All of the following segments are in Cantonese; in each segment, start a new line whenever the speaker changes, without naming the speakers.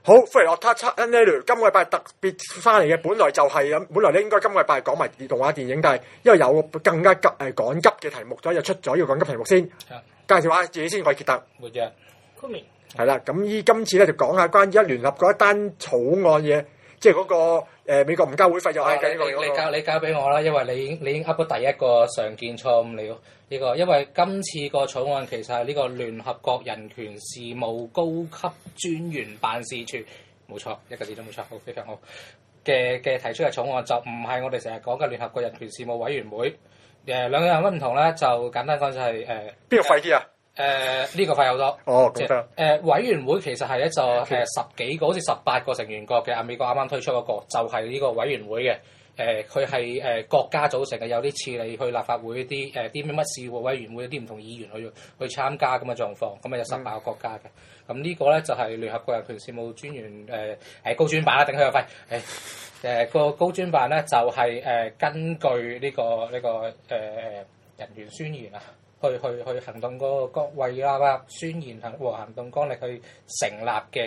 好，歡迎我 Touch and Lulu 今個禮拜特別翻嚟嘅，本來就係咁，本來咧應該今個禮拜講埋動畫電影，但係因為有更加急趕急嘅題目，所以就出咗呢個緊急題目先。介紹下自己先，我係傑特。
活躍 Kumi
係啦，咁今次咧就講下關於聯合嗰一單草案嘢，即係嗰個美國唔交會費就係呢個。
你交俾我啦，因為你已經噏咗第一個常見錯誤了。呢個因為今次個草案其實係呢個聯合國人權事務高級專員辦事處，冇錯，一個字都冇錯，好非常好嘅提出嘅草案，就唔係我哋成日講嘅聯合國人權事務委員會。兩個有乜唔同咧？就簡單講就係
邊個廢啲啊？
呢個費好多。
哦，咁得。
委員會其實係一座10幾個好似18個成員國嘅，美國啱啱推出嗰個就係呢個委員會嘅。佢係國家組成嘅，有啲似你去立法會啲啲乜事務委員會啲唔同議員去參加咁嘅狀況，咁啊有18個國家嘅。咁呢個咧就係聯合國人權事務專員高專辦啦，頂佢個肺。個高專辦咧就係根據呢個人權宣言啊，去行動個國衛啦宣言和行動綱領去成立嘅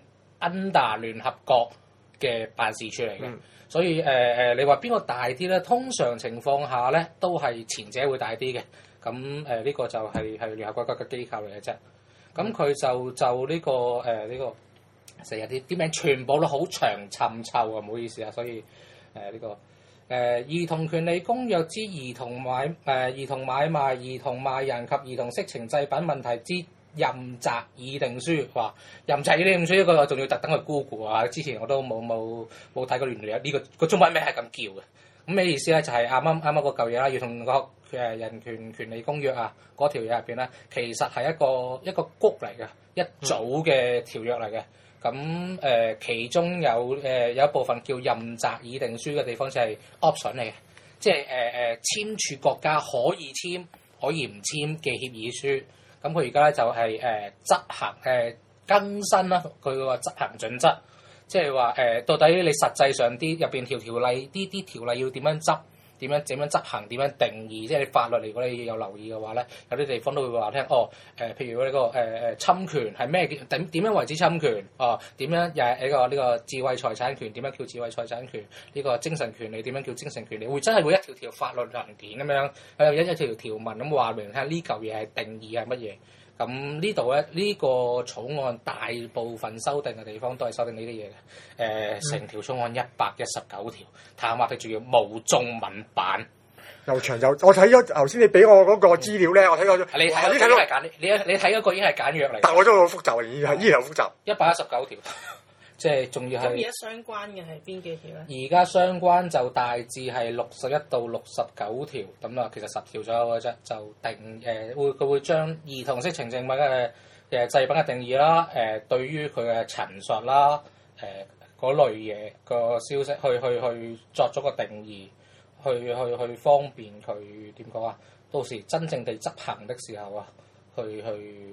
under 聯合國嘅辦事處嚟嘅。所以你話邊個大啲咧？通常情況下咧都係前者會大啲嘅。咁呢個就係聯合國嘅機構嚟嘅啫。咁佢就呢個成日啲名全部都好長尋臭啊，唔好意思啊。所以呢個兒童權利公約之兒童買賣、兒童賣人及兒童色情製品問題之任擇議定書，話任擇議定書呢個我仲要特登去 Google 啊！之前我都冇睇過原來呢個中文名係咁叫嘅。咁咩意思咧？就係啱啱嗰嚿嘢啦，兒童個人權利公約啊，嗰條嘢入邊咧，其實係一個谷嚟嘅，一組嘅條約嚟嘅。咁其中有一部分叫任擇議定書嘅地方就係 option 嚟嘅，即係簽署國家可以簽可以唔簽嘅協議書。咁佢而家咧就係執行更新啦，佢個執行準則，即係話到底你實際上啲入邊條例啲條例要點樣執，點樣執行，點樣定義，即係法律嚟。如果你有留意嘅話咧，有啲地方都會話聽譬如呢個侵權係咩？點樣為之侵權？點樣又係呢個智慧財產權？點樣叫智慧財產權？呢個精神權利點樣叫精神權利？會真係會一條法律文件咁樣，有一條條文咁話明聽呢嚿嘢係定義係乜嘢？咁呢度咧，呢個草案大部分修訂嘅地方都係修訂呢啲嘢嘅。成條草案119條，坦白佢仲要冇中文版，
又長又我睇咗頭先你俾我嗰個資料咧，我睇咗。
你睇嗰個係簡，你睇嗰個已經係簡約嚟。
但我都好複雜，依然好複雜。
119條，即係仲要係。
咁而家相關嘅係邊幾條咧？
而家相關就大致係61到69條咁啦，其實10條左右嘅啫，就定佢會將兒童色情證物嘅製品嘅定義啦，對於佢嘅陳述啦，嗰類嘢個消息去作咗個定義，去方便佢點講啊？到時真正地執行的時候啊，去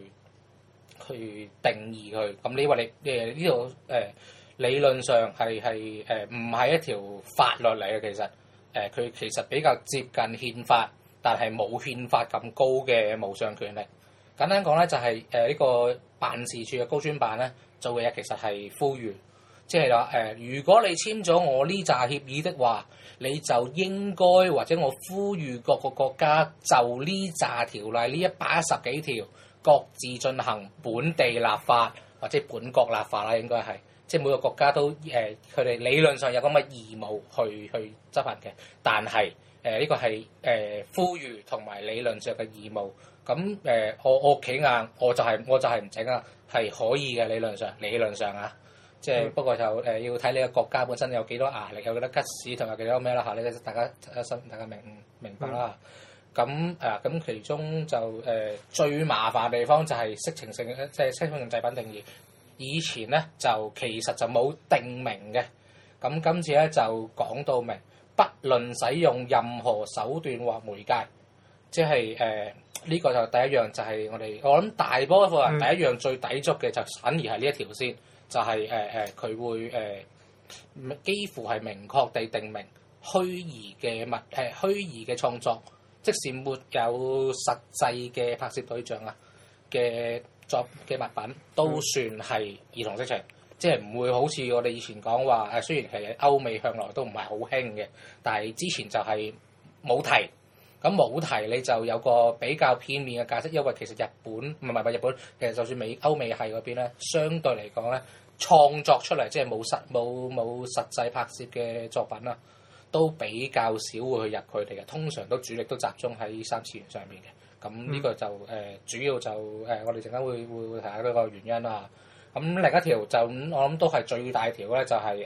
定義佢。咁你話你呢度理論上係唔係一條法律嚟嘅？其實佢其實比較接近憲法，但係冇憲法咁高嘅無上權力。簡單講咧，就係呢個辦事處嘅高專辦咧做嘅嘢其實係呼籲，即係話如果你簽咗我呢紮協議的話，你就應該或者我呼籲各個國家就呢紮條例呢110幾條各自進行本地立法或者本國立法啦，應該係即係每個國家都佢哋理論上有咁嘅義務去執行嘅，但係呢個係呼籲同埋理論上嘅義務。咁我企硬，我就係唔整啊，係可以嘅，理論上啊，即係不過就要睇你個國家本身有幾多壓力，有幾多吉屎同埋幾多咩啦嚇，呢大家明白啦。咁其中就最麻煩地方就係色情性即係色情製品定義，以前咧就其實就冇定明嘅，咁今次咧就講到明，不論使用任何手段或媒介。即係呢個就第一樣，就係我諗大波數人第一樣最抵觸嘅就反而係呢一條先，就係佢會幾乎係明確地定明虛擬嘅創作，即使沒有實際嘅拍攝對象啊嘅物品都算係兒童色情。 即係唔會好似我哋以前講話誒，雖然其實歐美向來都唔係好興嘅，但係之前就係冇提。咁冇提你就有個比較片面嘅解釋，因為其實日本唔係日本，其實就算歐美系嗰邊咧，相對嚟講咧，創作出嚟即係冇實際拍攝嘅作品啦，都比較少會去入佢哋嘅，通常都主力都集中喺三次元上面嘅。咁呢個就主要就我哋陣間會提下呢個原因啦。咁另一條就我諗都係最大條咧，就係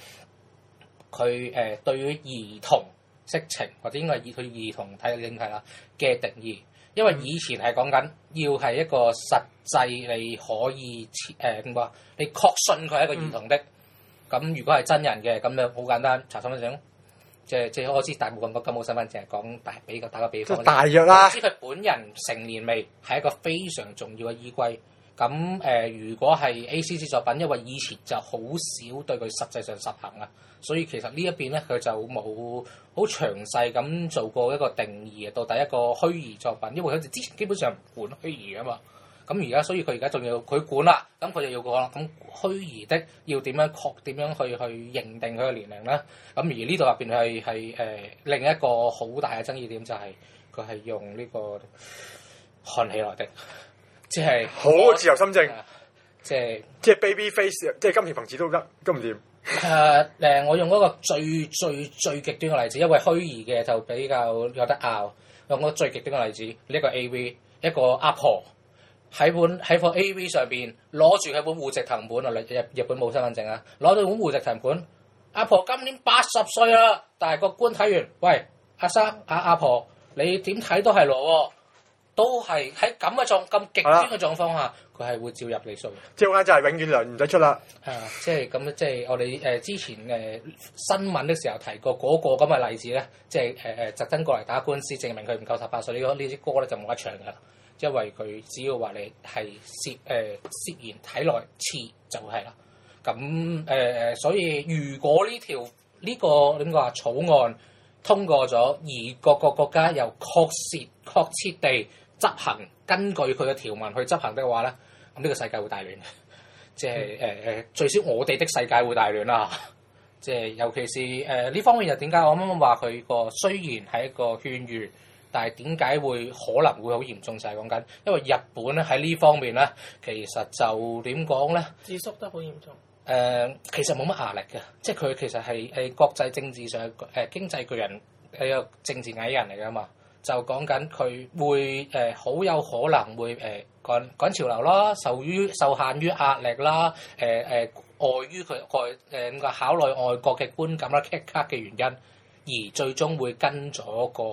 佢對於兒童色情或者應該係佢兒童睇嘅影體啦嘅定義，因為以前係講緊要係一個實際你可以點講？你確信佢係一個兒童的。咁如果係真人嘅，咁樣好簡單，查身份證。即係我知大部分個金冇身份證係講打個比方。
大約啦。
知佢本人成年未係一個非常重要嘅依歸。咁如果係 ACG 作品，因為以前就好少對佢實際上實行啊，所以其實呢一邊咧佢就冇好詳細咁做過一個定義，到底一個虛擬作品，因為佢哋之前基本上唔管虛擬噶嘛。咁而家所以佢而家仲要佢管啦，咁佢就要講啦。咁虛擬的要點樣去認定佢嘅年齡咧？咁而呢度入邊係另一個好大嘅爭議點就係佢係用呢個看起來的。即係
好自由心證，
即
係 baby face， 即係金田朋子都得，都唔掂。
我用嗰個最極端嘅例子，因為虛擬嘅就比較有得拗。用個最極端嘅例子，呢個 AV 一個阿婆喺個 AV 上邊攞住佢本戶籍謄本啊，日本冇身份證啊，攞到本戶籍謄本，阿婆今年80歲啦，但係個官睇完，喂阿生阿婆，你點睇都係攞喎。都係喺咁極端嘅狀況下，佢係會照入你數。
即係就係永遠糧唔使出啦。
即係咁，即係我哋之前新聞嘅時候提過嗰個咁嘅例子咧，即係特登過嚟打官司證明佢唔夠18歲，呢啲歌咧就冇得唱㗎啦。因為佢只要話你係涉嫌睇來似就係啦。咁所以如果呢個點講啊草案通過咗，而各個國家又確切地執行，根據佢嘅條文去執行的話咧，咁呢個世界會大亂。即係最少我哋的世界會大亂啦。即係尤其是呢方面又點解我啱啱話佢個雖然係一個勸喻，但係點解會可能會好嚴重？就係講緊，因為日本咧喺呢方面咧，其實就點講咧？
自縮得好嚴重。
其實冇乜壓力嘅，即係佢其實係國際政治上經濟巨人，係個政治矮人嚟㗎嘛。就講緊佢會好有可能會趕潮流啦，受限於壓力啦，礙於佢考慮外國嘅觀感啦、棘卡嘅原因，而最終會跟咗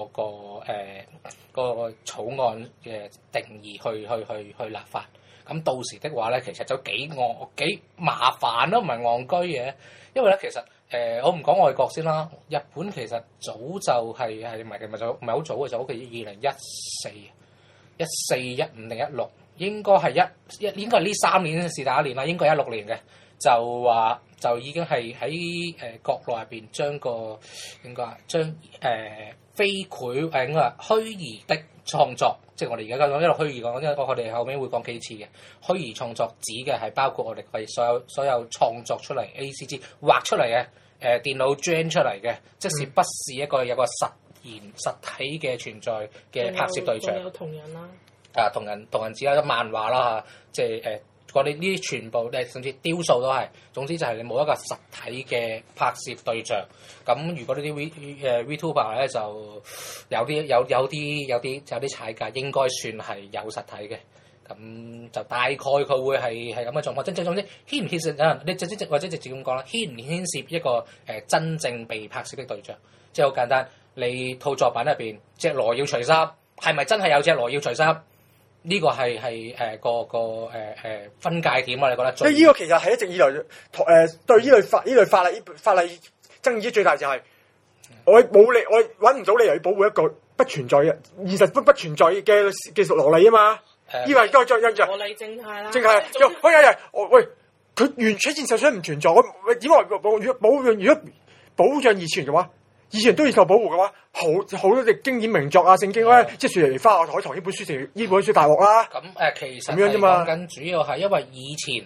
個草案嘅定義去立法。咁到時的話咧，其實就幾麻煩咯，唔係戇居嘅，因為咧其實。我唔講外國先啦，日本其實早就係唔係好早嘅，就好似2014、15定16，應該係應該係呢3年是第一年啦，應該係16年嘅，就話就已經係喺國內入邊將個應該將非繪應該話虛擬的創作，即係我哋而家講一路虛擬講，因為我哋後面會講幾次嘅虛擬創作指嘅係包括我哋係所有創作出嚟 ACG 畫出嚟嘅。電腦 gen 出嚟嘅，即是不是一個有個實體嘅存在嘅拍攝對象。
仲有同人啦。
同人紙啦，漫畫啦嚇，即係我哋呢啲全部甚至雕塑都係。總之就係你冇一個實體嘅拍攝對象。咁如果呢啲VTuber 咧，就有啲踩界，應該算係有實體嘅。咁就大概佢會係咁嘅狀況，總之牽唔牽涉你直接或者直接咁講啦，牽唔牽涉一個真正被拍攝的對象，即係好簡單。你套作品入邊隻羅要除衫，係咪真係有隻羅要除衫？呢個係個分界點啊！你覺得？
即係呢個其實係一直以來對呢類法例爭議最大就係我揾唔到理由去保護一個不存在嘅現實不存在嘅技術蘿莉啊嘛！呢個係該再
蘿莉正太啦，
正係喂佢完全現實上唔存在，我點話如果保障二次元嘅話，二次元都要受保護嘅話，好多隻經典名作啊、聖經咧，即係雪梨花啊、海棠呢本書大鑊啦。
咁其實咁樣啫嘛。講緊主要係因為以前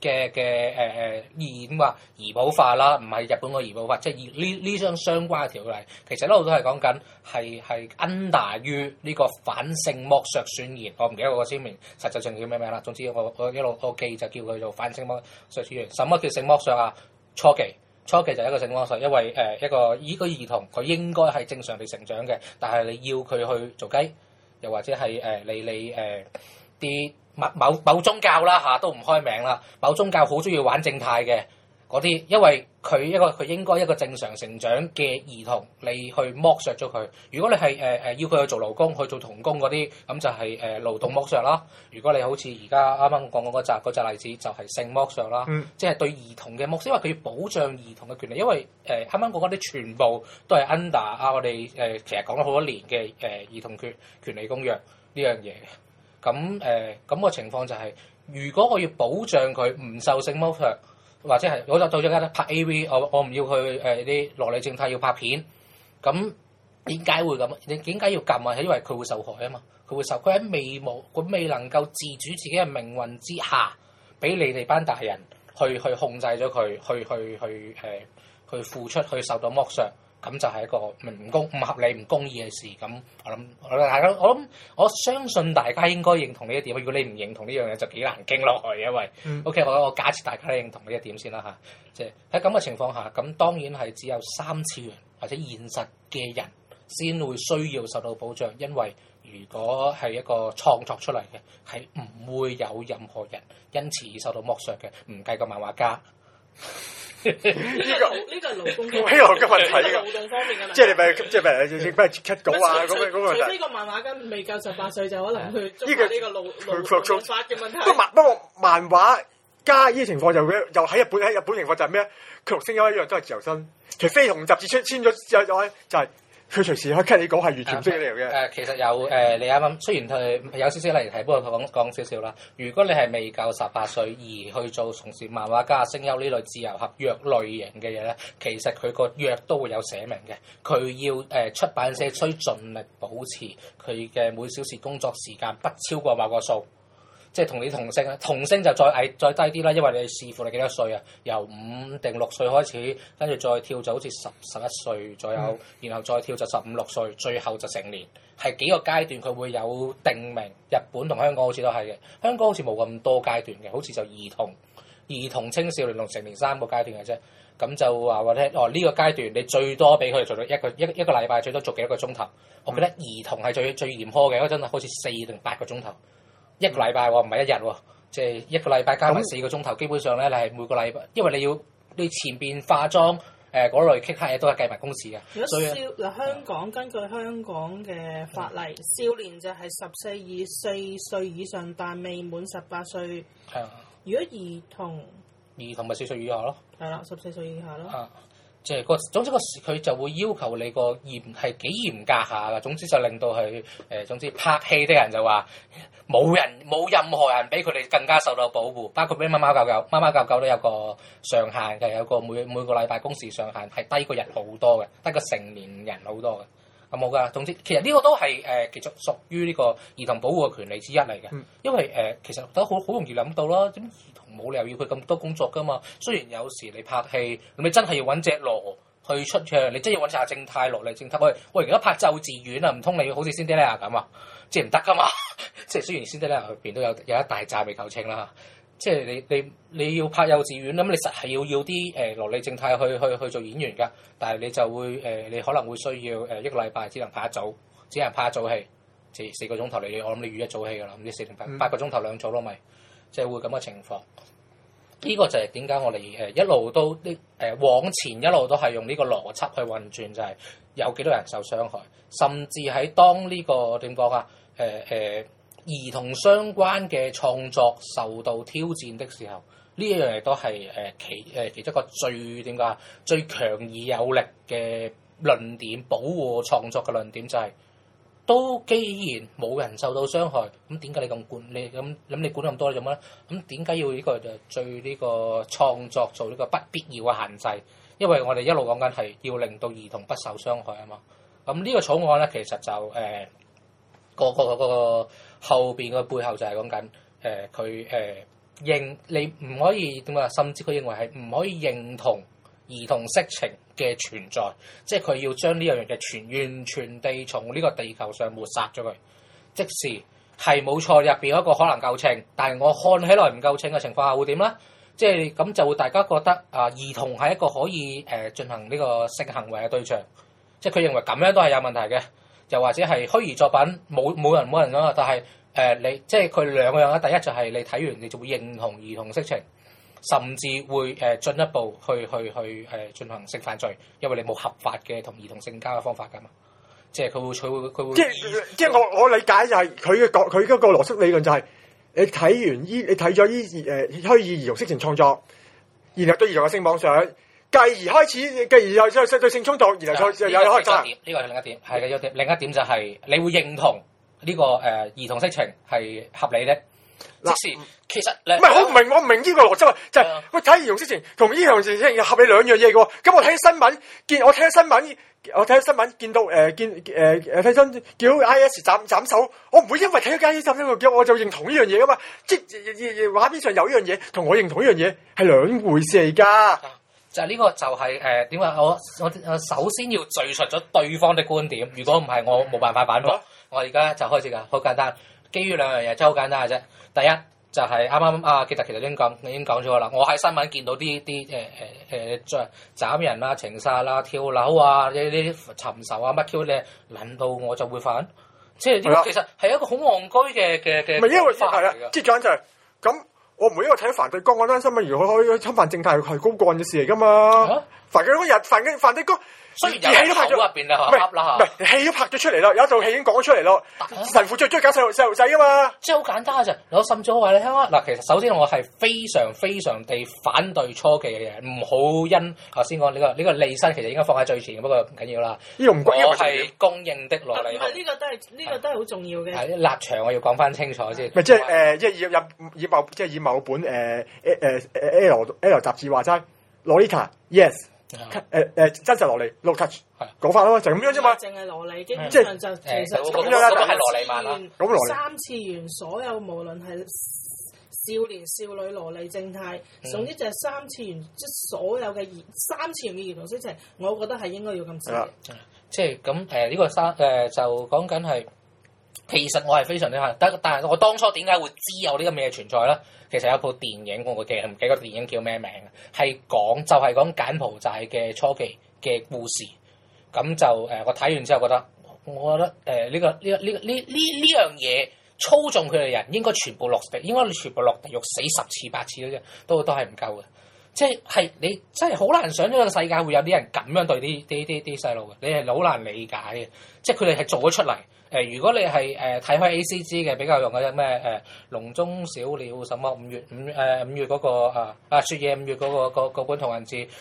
點話兒保法啦，唔係日本個兒保法，即係呢張相關嘅條例，其實一路都係講緊係 under 於呢個反性剝削宣言。我唔記得個簽名實際上叫咩名啦。總之我一路我記就叫佢做反性剝削宣言。什麼叫性剝削啊？初期就係一個性剝削，因為一個兒童佢應該係正常地成長嘅，但係你要佢去做雞，又或者係你啲某宗教啦嚇都唔開名啦，某宗教好中意玩正太嘅嗰啲，因為佢應該一個正常成長嘅兒童，你去剝削咗佢。如果你係要佢去做勞工、去做童工嗰啲，咁就係勞動剝削啦。如果你好似而家啱啱講嗰隻例子，就係性剝削啦，即係對兒童嘅剝削，因為佢要保障兒童嘅權利。因為啱啱講嗰啲全部都係 under 我哋其實講咗好多年嘅兒童權利公約呢樣嘢。咁個情況就係，如果我要保障佢唔受性剝削，或者係我就到咗間拍 AV， 我唔要去啲羅莉正太要拍片，咁點解會咁？你點解要撳啊？係因為佢會受害啊嘛，佢喺未能夠自主自己嘅命運之下，俾你哋班大人去控制咗佢，去付出，去受到剝削。咁就係一個唔合理、唔公義嘅事。咁我相信大家應該認同呢一點。如果你唔認同呢樣嘢，就幾難傾落去。因為OK，我假設大家都認同呢一點先啦嚇。即係喺咁嘅情況下，咁當然係只有三次元或者現實嘅人先會需要受到保障。因為如果係一個創作出嚟嘅，係唔會有任何人因此而受到剝削嘅，唔計個漫畫家。
呢個係勞工嘅
問題㗎，
勞動方面嘅問題。
即係你咪 cut 稿啊咁樣。
除非個漫畫家未夠18歲，就可能去觸發呢個勞法嘅問題。
不過漫畫家呢啲情況又喺日本情況就係咩咧？佢同聲優一樣都係自由身，除非同雜誌簽咗之後就係佢隨時可以 cut 你稿係完全唔識你嘅。
其實有你啱啱雖然佢有少少離題，不過講少少啦。如果你係未夠18歲而去做從事漫畫家、聲優呢類自由合約類型嘅嘢咧，其實佢個約都會有寫明嘅。佢要出版社需盡力保持佢嘅每小時工作時間不超過某個數。即係同你同聲就再低啲啦，因為你視乎你幾多歲啊，由5定6歲開始，跟住再跳就好似11歲左右，然後再跳就15、16歲，最後就成年，係幾個階段佢會有定明。日本同香港好似都係嘅，香港好似冇咁多階段嘅，好似就兒童、青少年同成年3個階段嘅啫。咁就話我聽呢個階段你最多俾佢哋做到一個禮拜最多做幾多個鐘頭。我覺得兒童係最嚴苛嘅，嗰陣好似4定8個鐘頭。一個禮拜喎，唔係一日喎，即係一個禮拜加埋4個鐘頭，基本上咧你係每個禮拜，因為你前邊化妝嗰類棘黑嘢都係計埋工時嘅。所以
香港根據香港嘅法例，少年就係14歲以上，但未滿18歲。係啊。如果兒童咪
4歲以下咯。係
啦，14歲以下咯。
即係總之佢就會要求你個係幾嚴格下㗎。總之就令到佢總之拍戲的人就話冇任何人比佢哋更加受到保護，包括俾貓貓狗狗都有個上限嘅，有個每個禮拜工時上限係低過人好多嘅，低過成年人好多嘅。咁冇㗎。總之其實呢個都係其實屬於呢個兒童保護嘅權利之一嚟嘅。因為其實都好容易諗到啦。咁兒童冇理由要佢咁多工作㗎嘛。雖然有時你拍戲，你真係要揾隻羅去出場，你真係要揾下正太落嚟正太。喂，而家拍幼稚園啊，唔通你好似仙迪拉咁啊？即係唔得㗎嘛。即係雖然仙迪拉入邊都有一大紮未夠稱啦。即係你要拍幼稚園咁，你實係要啲羅莉正太去做演員㗎。但係你就會你可能會需要一個禮拜只能拍一組戲，即係4個鐘頭。我諗你預一組戲㗎啦，唔知4定8個鐘頭2組咯，咪即係會咁嘅情況。呢個就係點解我哋一路都往前一路都係用呢個邏輯去運轉，就係有幾多人受傷害，甚至喺當呢個點講啊兒童相關嘅創作受到挑戰的時候，呢一樣嘢都係其中一個最強而有力嘅論點，保護創作嘅論點就係、都既然冇人受到傷害，咁點解你咁管你咁你管咁多做乜咧？咁點解要呢個對呢個創作做呢個不必要嘅限制？因為我哋一路講緊係要令到兒童不受傷害啊嘛。咁呢個草案咧，其實就個後邊嘅背後就係講緊佢你唔可以點啊？甚至佢認為係唔可以認同兒童色情嘅存在，即係佢要將呢樣嘢完全地從呢個地球上抹殺咗佢。即使係冇錯，入邊有一個可能夠稱，但係我看起來唔夠稱嘅情況下會點咧？即係咁就會大家覺得兒童係一個可以進行呢個性行為嘅對象，即係佢認為咁樣都係有問題嘅。又或者係虛擬作品，冇人講，但係你即係佢兩個樣啦。第一就係你睇完你就會認同兒童色情，甚至會進一步去進行性犯罪，因為你冇合法嘅同兒童性交嘅方法㗎嘛。即係佢會
即係我理解就係佢嗰個邏輯理論就係、是、你睇咗虛擬兒童色情創作，然後對兒童嘅性妄想，繼而開始對性衝動，然後再有開始。
呢個係另一點，係嘅。另一點就係你會認同呢個兒童色情係合理的。即是其實唔係我唔明呢個邏輯啊，就係喂睇兒童色情同兒童色情合理兩樣嘢嘅喎。咁我睇新聞見到睇新叫 IS 斬手，我唔會因為睇咗 IS 斬手我就認同呢樣嘢噶嘛。即係畫面上有呢樣嘢，同我認同呢樣嘢係兩回事嚟㗎。就係呢個就係點解我首先要敘述咗對方嘅觀點，如果唔係我冇辦法反駁。我而家就開始㗎，好簡單。基於兩樣嘢真係好簡單嘅啫。第一就係啱啱其實已經講咗啦。我喺新聞見到啲斬人啦、情殺啦、跳樓啊、呢啲尋仇啊乜 Q 咧，諗到我就會反。即係呢個其實係一個好戇居嘅。
唔係因為係啦，即係講就係咁。我唔會因為睇反對江嗰單新聞而可以侵犯正態係高幹嘅事嚟㗎嘛。反對江。雖然有戲都拍咗入邊啦，唔係戲都拍咗出嚟啦，有一套戲已經講咗出嚟咯。神父最中意搞細路仔啊嘛，
即係好簡單嘅啫。我甚至我話你聽啊，嗱，其實首先我係非常地反對初期嘅嘢，唔好因頭先講呢個利身，其實應該放喺最前，不過唔緊要啦。
呢個唔關，
我係公認的蘿莉。
唔係呢個都係好重要嘅。
係立場我要講翻清楚先。
咪即係以某本L 雜誌話齋 Lolita yes。真實蘿莉 no touch 講法咯，就咁樣啫嘛。
淨係蘿莉，基本上就其實
咁樣啦，都係蘿莉漫啦。咁
三次元所有無論係少年少女蘿莉正態，總之就係三次元，即係所有嘅三次元嘅兒童色情，我覺得係應該要禁止嘅。
即係咁呢個就講緊係，其實我係非常之但係我當初點解會知有呢個咩存在咧？其實有部電影，我記唔記得個電影叫咩名？係講柬埔寨嘅初期嘅故事。咁就我睇完之後覺得呢樣嘢操縱佢哋人應該全部落地獄死10次8次嘅啫，都係唔夠嘅。即係你真係好難想呢個世界會有啲人咁樣對啲細路嘅，你係好難理解嘅。即係佢哋係做咗出嚟。如果你係睇開 ACG 嘅比較用嘅咩籠中小鳥什麼5月嗰個雪夜5月嗰本同人誌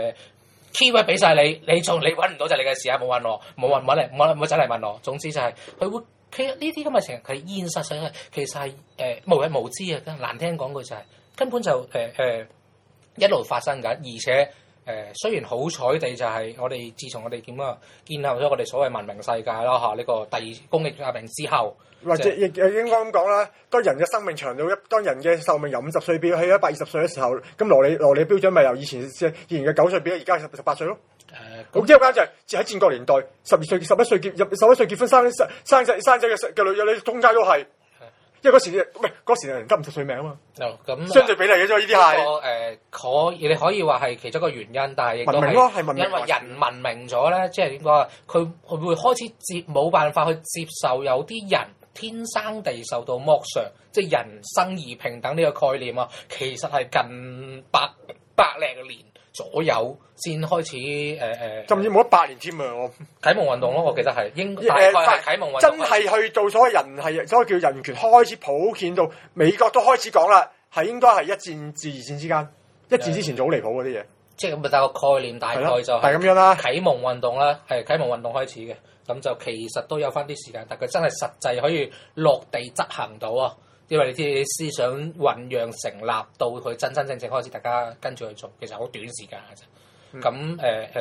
keyword 俾晒你揾唔到就你嘅事啊，冇揾我，冇走嚟問我。總之就係佢會其實呢啲咁嘅情況，佢現實上係其實係無日無知啊！難聽講句就係根本就一路發生緊，而且雖然好彩地就係我哋自從我哋建立咗我哋所謂文明世界啦嚇，呢個第二工業革命之後，
或者亦應該咁講啦。當人嘅生命長到當人嘅壽命由50歲變去120歲嘅時候，咁蘿莉標準咪由以前嘅9歲變咗而家18歲咯。咁即係啱就喺戰國年代11歲結婚生仔嘅女仔，你通街都係。因為嗰時人得50歲命啊嘛，咁相對比例嘅啫，呢啲係
你可以話係其中一個原因，但係亦都
係
因為人文明咗咧，即係點講啊？佢會開始冇辦法去接受有啲人天生地受到剝削，即係人生而平等呢個概念啊，其實係近百零年左右先開始
甚至冇100年添啊！我
啟蒙運動咯，我記得係大概係啟蒙運動，
真係去到所謂人係所謂叫人權開始普遍到美國都開始講啦，係應該係一戰至二戰之間，一戰之前就好離譜嗰啲嘢。
即係咁，但係個概念大概就
係咁樣啦。
啟蒙運動啦，係啟蒙運動開始嘅，咁就其實都有翻啲時間，但佢真係實際可以落地執行到啊！因為你知你思想醖釀成立到佢真正開始，大家跟住去做，其實好短時間嘅啫。咁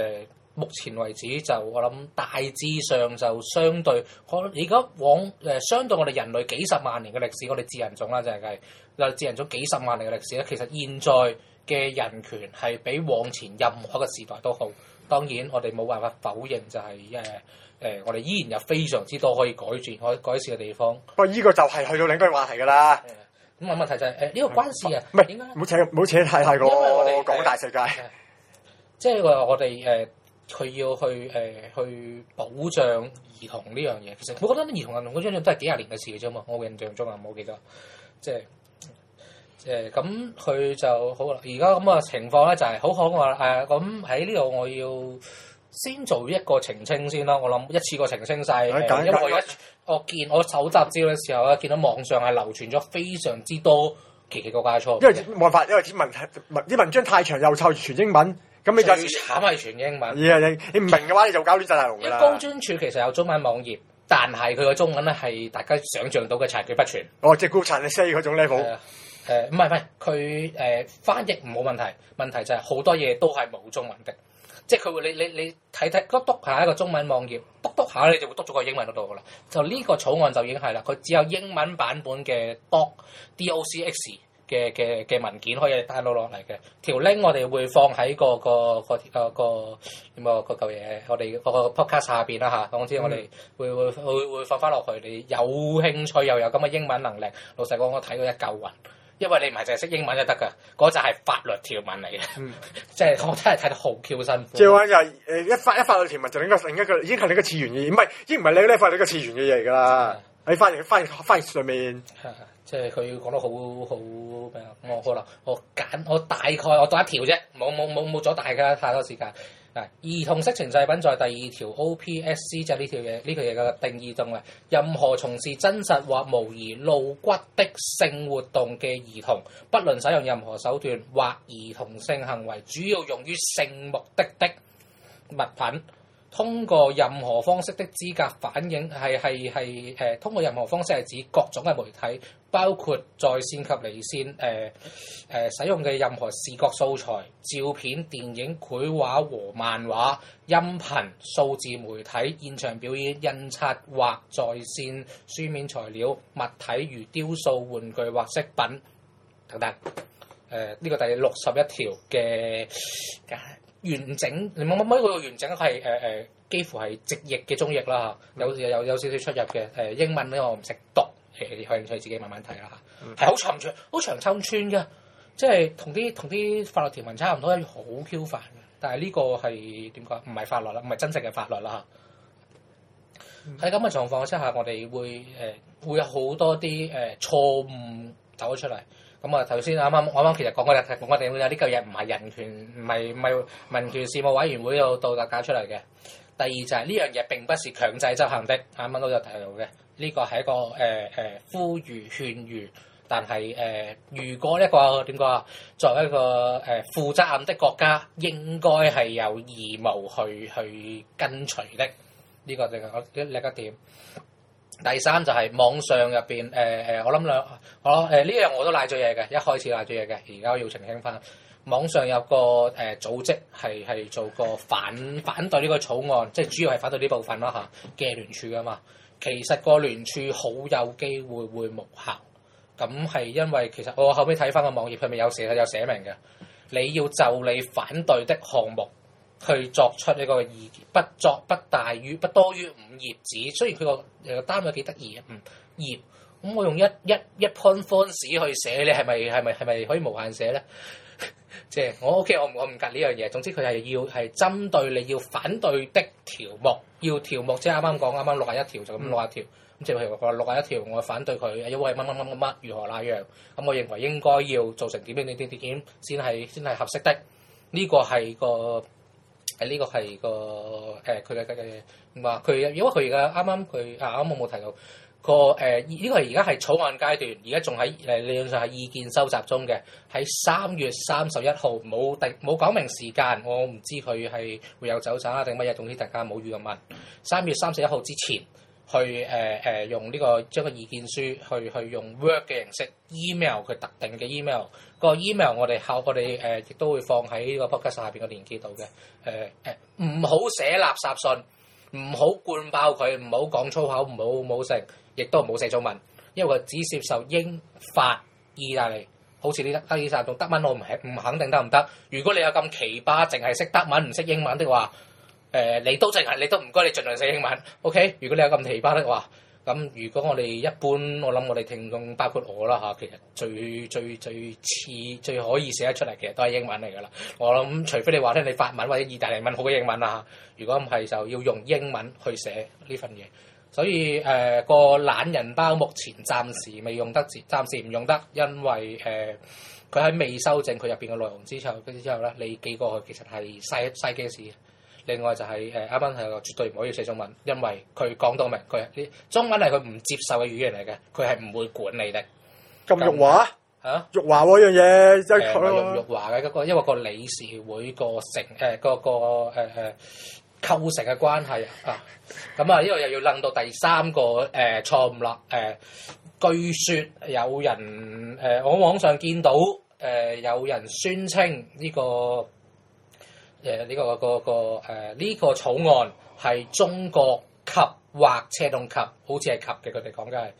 目前為止就我諗大致上就相對，而家相對我哋人類幾十萬年嘅歷史，我哋智人種啦，就係智人種幾十萬年嘅歷史咧，其實現在嘅人權係比往前任何一個時代都好。當然我哋冇辦法否認就係我哋依然有非常之多可以改善嘅地方。
不過依個就係去到另一個話題㗎啦。
咁問題就係呢個關事啊，
唔係
點解？
唔好扯太過
因為我哋
講大世界。
即係話我哋佢要去保障兒童呢樣嘢，其實我覺得兒童嗰張都係幾廿年嘅事嘅啫嘛，我印象中啊冇記得，即係咁佢就好啦。而家咁嘅情況咧就係好可愛咁喺呢度我要先做一個澄清先啦。我諗一次過澄清晒，因為我搜集資料嘅時候咧，見到網上係流傳咗非常之多奇奇怪怪嘅錯誤。
因為冇辦法，因為啲文章太長又湊全英文。咁你就
最慘係全英文。
你唔明嘅話，你就搞亂晒大龍㗎啦。
高專處其實有中文網頁，但係佢個中文咧係大家想象到嘅殘缺不全。
哦，即係高殘嘅 say 嗰種 level。
唔係，佢翻譯冇問題，問題就係好多嘢都係冇中文的，即係佢會你睇篤下一個中文網頁，篤下你就會篤咗個英文嗰度㗎啦。就呢個草案就已經係啦，佢只有英文版本嘅 docx。嘅文件可以 download 落嚟嘅，條 link 我哋會放喺個嚿嘢，我哋個 podcast 下邊啦嚇。總之我哋會放翻落去，你有興趣又有咁嘅英文能力，老實講我睇到一嚿雲，因為你唔係淨係識英文就得㗎，嗰就係法律條文嚟嘅，即係我真係睇得好 Q 辛苦。
即係話就係一法律條文就另一個已經係另一個次元嘅嘢，已經唔係你呢法律嘅次元嘅嘢嚟㗎啦。喺翻譯上面。
即係佢講得好咩啊？我大概我讀一條啫，冇咗大家太多時間。嗱，兒童色情製品在第2條 OPSC 就係呢條嘢嘅定義中嘅，任何從事真實或模擬露骨的性活動嘅兒童，不論使用任何手段或兒童性行為，主要用於性目的物品。通過任何方式的資格反映係通過任何方式係指各種嘅媒體，包括在線及離線使用嘅任何視覺素材、照片、電影、繪畫和漫畫、音頻、數字媒體、現場表演、印刷或在線書面材料、物體如雕塑、玩具或飾品等等。呢個第61條嘅完整，你冇個完整係幾乎係直譯嘅中譯啦嚇，有少少出入嘅英文咧我唔識讀，有興趣自己慢慢睇啦嚇，係好長抽穿嘅，即係同啲法律條文差唔多，好 Q 煩嘅。但係呢個係點講？唔係法律啦，唔係真正嘅法律啦嚇。喺咁嘅狀況之下，我哋會有好多啲錯誤走咗出嚟。咁啊，頭先啱啱其實講過嘅，我哋會有呢嚿嘢唔係人權，唔係民權事務委員會度特搞出嚟嘅。第二就係呢樣嘢並不是強制執行的，啱啱都有提到嘅。呢個係一個呼籲勸喻，但係如果一個點講啊，作為一個負責任的國家，應該係有義務去跟隨的。呢個另一點。第三就係網上入邊我諗呢樣我都賴咗嘢嘅，一開始賴咗嘢嘅，而家要澄清翻。網上有個組織係做個反對呢個草案，即係主要係反對呢部分啦嚇嘅聯署噶嘛。其實個聯署好有機會會無效，咁係因為其實我後尾睇翻個網頁，佢咪有寫明嘅，你要就你反對的項目去作出呢個意見，不多於5頁紙。雖然佢個單位幾得意啊，5頁，咁我用一 point font 去寫，你係咪可以無限寫咧？即係我 OK，我唔隔呢樣嘢。總之佢係要係針對你要反對的條目，要條目即係啱啱61條就咁61條。咁即係譬如話61條，我反對佢，因為乜如何那樣。咁我認為應該要做成點先係合適的。呢個係個佢嘅話佢，因為佢而家啱啱我冇提到。呢個而家係草案階段，而家仲喺理論上係意見收集中嘅。喺3月31號冇講明時間，我唔知佢係會有走盞啊定乜嘢，總之大家冇預咁問。3月31號之前去用呢個將個意見書去用 Word 嘅形式 email 佢特定嘅 email 個 email 我哋亦都會放喺呢個 podcast 下邊嘅連結度嘅。唔好寫垃圾信，唔好灌爆佢，唔好講粗口，唔好食，亦都唔好寫中文，因為佢只接受英法意大利。好似呢德意薩同德文我唔肯定得唔得？如果你有咁奇葩，淨係識德文唔識英文的話，你都唔該你盡量寫英文 ，OK？ 如果你有咁奇葩的話，咁如果我哋一般，我諗我哋聽眾包括我啦嚇，其實最可以寫得出嚟，其實都係英文嚟㗎啦。我諗除非你話聽你法文或者意大利文好過英文啦嚇，如果唔係就要用英文去寫呢份嘢。所以個懶人包目前暫時未用得，暫時唔用得，因為佢喺未修正佢入邊嘅內容之後咧，你寄過去其實係嘥機事。另外就係啱啱係絕對唔可以寫中文，因為佢講到明，佢啲中文係佢唔接受嘅語言嚟嘅，佢係唔會管你的。
咁辱華
嚇？
辱華喎樣嘢，真係
用辱華嘅嗰個，因為個理事會個構成嘅關係啊，咁啊呢個又要諗到第三個錯誤啦。據說有人我網上見到有人宣稱呢個草案係中國及或車動及，好似係及嘅，佢哋講嘅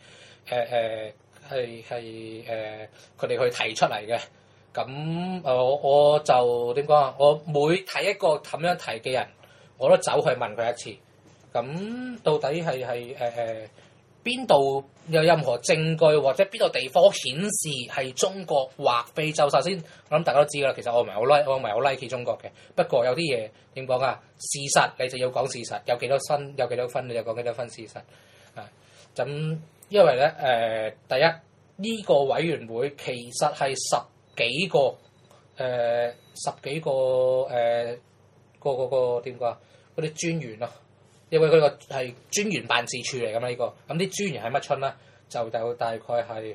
係佢哋去提出嚟嘅。咁我就點講啊？我每睇一個咁樣提嘅人，我都走去問佢一次。咁到底係邊度有任何證據或者邊度地方顯示係中國或非洲？首先，我諗大家都知㗎啦。其實我唔係好 like 中國嘅。不過有啲嘢點講啊？事實你就要講事實，有幾多分你就講幾多分事實啊。咁因為咧第一呢個委員會其實係十幾個點講啊？嗰啲專員啊。因為佢個係專員辦事處嚟㗎嘛，呢個咁啲專員係乜春咧？就大概係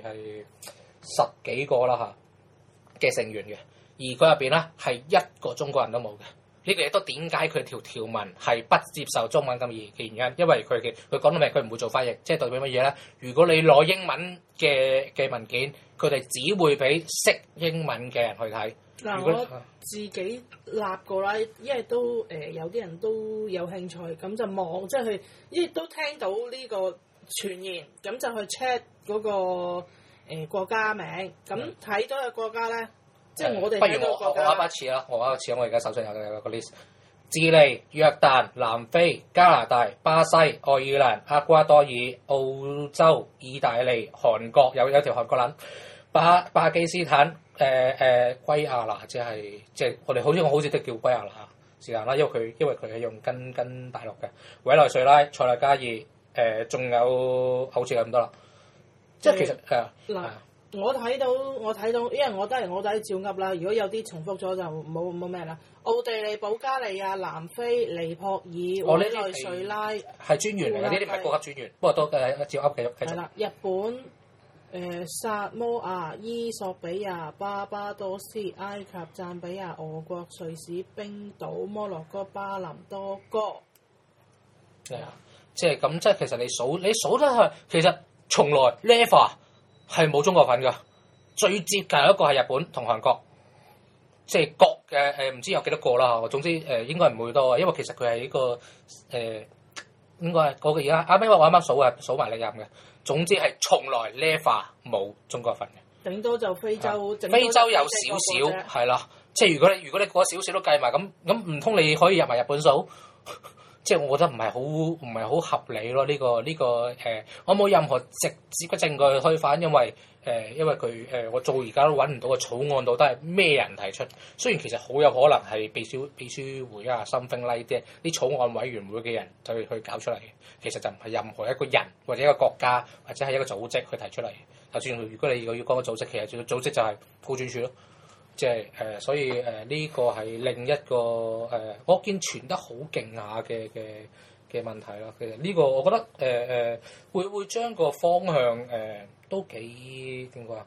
10幾個啦嘅成員嘅，而佢入邊咧係一個中國人都冇嘅。呢個亦都點解佢條文係不接受中文咁嘅原因？因為佢講到明，佢唔會做翻譯，即係代表乜嘢咧？如果你攞英文嘅文件，佢哋只會俾識英文嘅人去睇。
嗱，我自己立過啦，因為都有啲人都有興趣，咁就望即係去，因為都聽到呢個傳言，咁就去 check 嗰個國家名，咁睇到嘅國家咧，即係我哋睇到國家。不如我一次啦，我而家手上有個 list： 智利、約旦、南非、加拿大、巴西、愛爾蘭、厄瓜多爾、澳洲、意大利、韓國，有條韓國撚，巴基斯坦。圭亞那即係我哋好似都叫圭亞那是但啦，因為佢係用跟大陸嘅委內瑞拉、塞內加爾，仲有好似咁多啦。即係其實嗱，我睇到，因為我都係照噏啦。如果有啲重複咗就冇咩啦。奧地利、保加利亞、南非、尼泊爾、委內瑞拉
係專員嚟嘅，呢啲唔係高級專員，不過都照噏繼續。
係啦，日本。薩摩亞、伊索比亞、巴巴多斯、埃及、贊比亞、俄國、瑞士、冰島、摩洛哥、巴林多哥。
係啊，即係咁，即係其實你數得係，其實從來 never 係冇中國份㗎。最接近一個係日本同韓國，即係國嘅唔知有幾多個啦。總之應該唔會多，因為其實佢係一個應該係嗰個而家啱啱我啱啱數埋歷任嘅。總之係從來 never 冇中國份嘅，
頂多就非洲，
非洲有少少係啦。即係如果你嗰少少都計埋，咁唔通你可以入埋日本數？即係我覺得唔係好合理咯。呢個我冇任何直接嘅證據去推翻，因為佢我到而家都揾唔到個草案到底係咩人提出。雖然其實好有可能係秘書會啊、something like 啲草案委員會嘅人去搞出嚟嘅，其實就唔係任何一個人或者一個國家或者係一個組織去提出嚟。就算如果你要講個組織，其實組織就係普選處咯。即係所以呢個係另一個我見傳得好勁下嘅問題啦。其實呢個我覺得會將個方向都幾點講啊？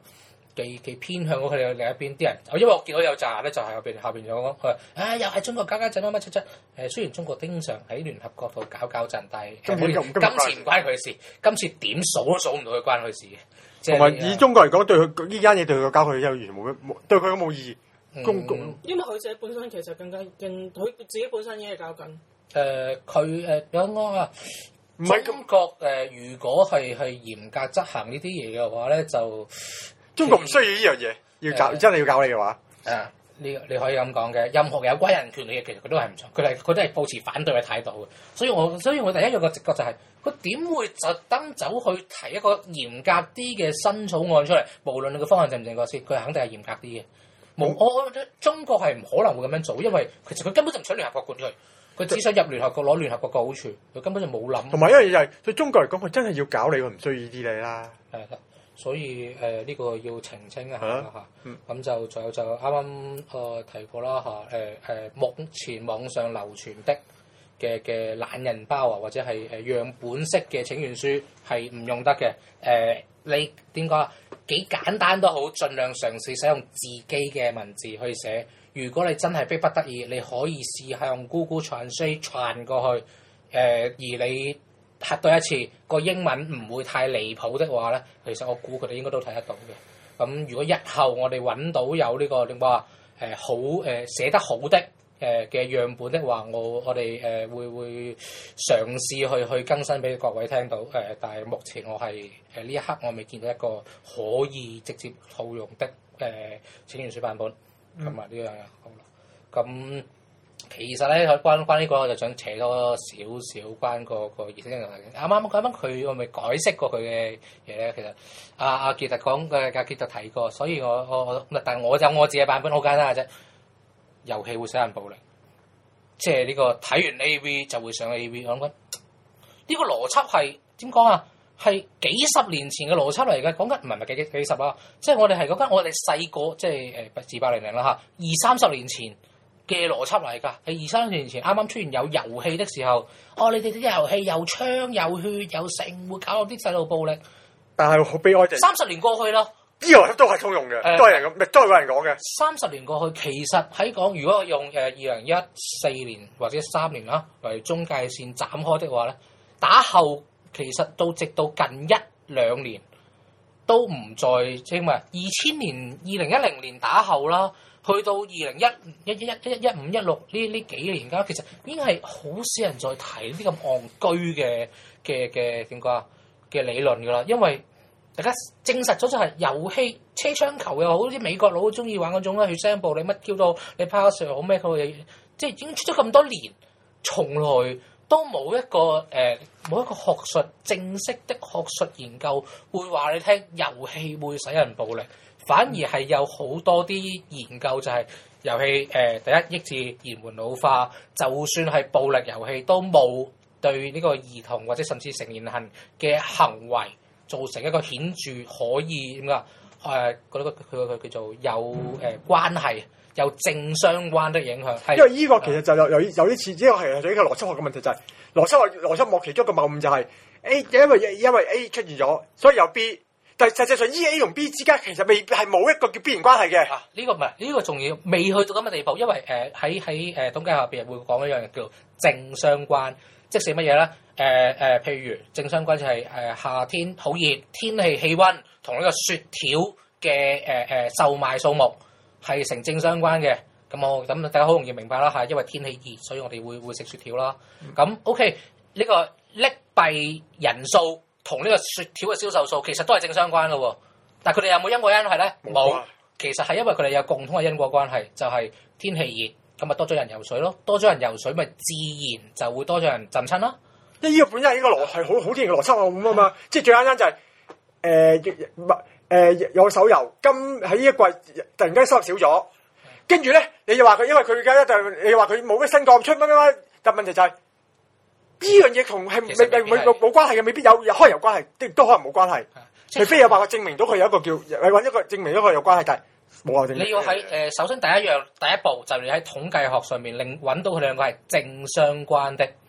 幾偏向佢哋另一邊啲人，因為我見到有紮咧就係後邊有講佢話又係中國搞搞震乜乜七七。雖然中國經常喺聯合國度搞震，但係今次唔關佢事，今次點數都數唔到佢關佢事嘅。
同埋以中國嚟講，對佢呢間嘢對佢搞佢完全冇對佢都冇意義。
因為佢自己本身其實佢自己本身已經係搞緊。
佢有講啊。中國如果係嚴格執行呢啲嘢嘅話咧，就
中國唔需要呢樣嘢，要搞真係要搞你嘅話，
你可以咁講嘅。任何有關人權嘅嘢，其實佢都係唔錯，佢都係抱持反對嘅態度嘅。所以我第一樣嘅直覺就係，佢點會特登走去提一個嚴格啲嘅新草案出嚟？無論佢方向正唔正確先，佢肯定係嚴格啲嘅。我覺得中國係唔可能會咁樣做，因為其實佢根本就唔想聯合國管佢。佢只想入聯合國攞聯合國嘅好處，佢根本就冇諗。同埋一樣嘢就係對中國嚟講，佢真係要搞你，佢唔需要呢啲嘢啦。係啦，所以呢個要澄清一下嚇。咁就仲有就啱啱提過啦嚇。目前網上流傳嘅懶人包啊，或者係樣本式嘅請願書係唔用得嘅。你點講啊？幾簡單都好，盡量嘗試使用自己嘅文字去寫。如果你真係逼不得已，你可以試下用 Google Translate 傳過去，而你核對一次個英文唔會太離譜的話咧，其實我估佢哋應該都睇得到嘅。咁如果日後我哋揾到有呢個點講啊好寫得好的嘅樣本的話，我哋會嘗試去更新俾各位聽到。但係目前我係呢一刻我未見到一個可以直接套用的請願書版本。咁啊呢樣嘢好啦，咁其實咧關呢個我就想扯多少少關個儀式嘅問題。啱佢我咪解釋過佢嘅嘢咧，其實阿傑特講嘅阿傑特提過，所以但係我有我自己嘅版本，好簡單嘅啫。遊戲會使人暴力，即係呢個睇完 AV 就會上 AV。我諗緊呢個邏輯係點講啊？係幾十年前嘅邏輯嚟嘅，講緊唔係幾十啊！即係我哋係講緊我哋細個，即係自800啦嚇，20-30年前嘅邏輯嚟㗎。喺20-30年前啱啱出現有遊戲的時候，你哋啲遊戲又槍又血又性，會搞到啲細路暴力。
但係好悲哀嘅
，30年過去啦，
呢個都係通用嘅，都係人咁，都係有人講嘅。
30年過去，其實喺講如果用2014年或者3年啦為中界線斬開的話咧，打後。其實直到近1-2年都唔再即係咪2010年打後啦，去到2015、16呢幾年間，其實已經係好少人再提啲咁戇居嘅點講啊嘅理論㗎啦，因為大家證實咗就係遊戲車槍球又好，啲美國佬好中意玩嗰種啦，血腥暴力乜 Q 到你 pass 好咩佢嘢，即係已經出咗咁多年，從來都冇一個學術正式的學術研究會話你聽遊戲會使人暴力，反而係有好多啲研究就係遊戲第一抑制延緩老化，就算係暴力遊戲都冇對呢個兒童或者甚至成年人嘅行為造成一個顯著可以點講佢叫做有關係。有正相關的影響，
因為呢個其實就有啲似，呢個係一個邏輯學嘅問題，就係邏輯學其中一個謬誤就係 A， 因為 A 出現咗，所以有 B， 但係實際上 A 同 B 之間其實未係冇一個叫必然關係嘅。
呢個唔係呢個仲要未去到咁嘅地步，因為喺統計學入邊會講一樣嘢叫正相關，即係乜嘢咧？譬如正相關就係夏天好熱，天氣氣温同呢個雪條嘅售賣數目。係成正相關嘅，咁大家好容易明白啦嚇，因為天氣熱，所以我哋會食雪條啦。咁 OK，呢個溺斃人數同呢個雪條嘅銷售數其實都係正相關嘅喎，但係佢哋有冇因果關係咧？冇，其實係因為佢哋有共通嘅因果關係，就係天氣熱，咁咪多咗人游水咯，多咗人游水咪自然就會多咗人浸親啦。
呢個本身係一個邏係好天然嘅邏輯咁啊嘛，即係最簡單就係有手遊，喺呢一季突然間收入少咗，跟住咧你就話佢，因為佢而家就你話佢冇咩新幹出乜，但問題就係呢樣嘢同係冇關係嘅，未必有可能有關係，亦都可能冇關係，除非有辦法證明到佢有一個叫揾一個證明咗佢有關係，但係冇話證明。你要
喺首先第一步就係你喺統計學上面揾到佢兩個係正相關的。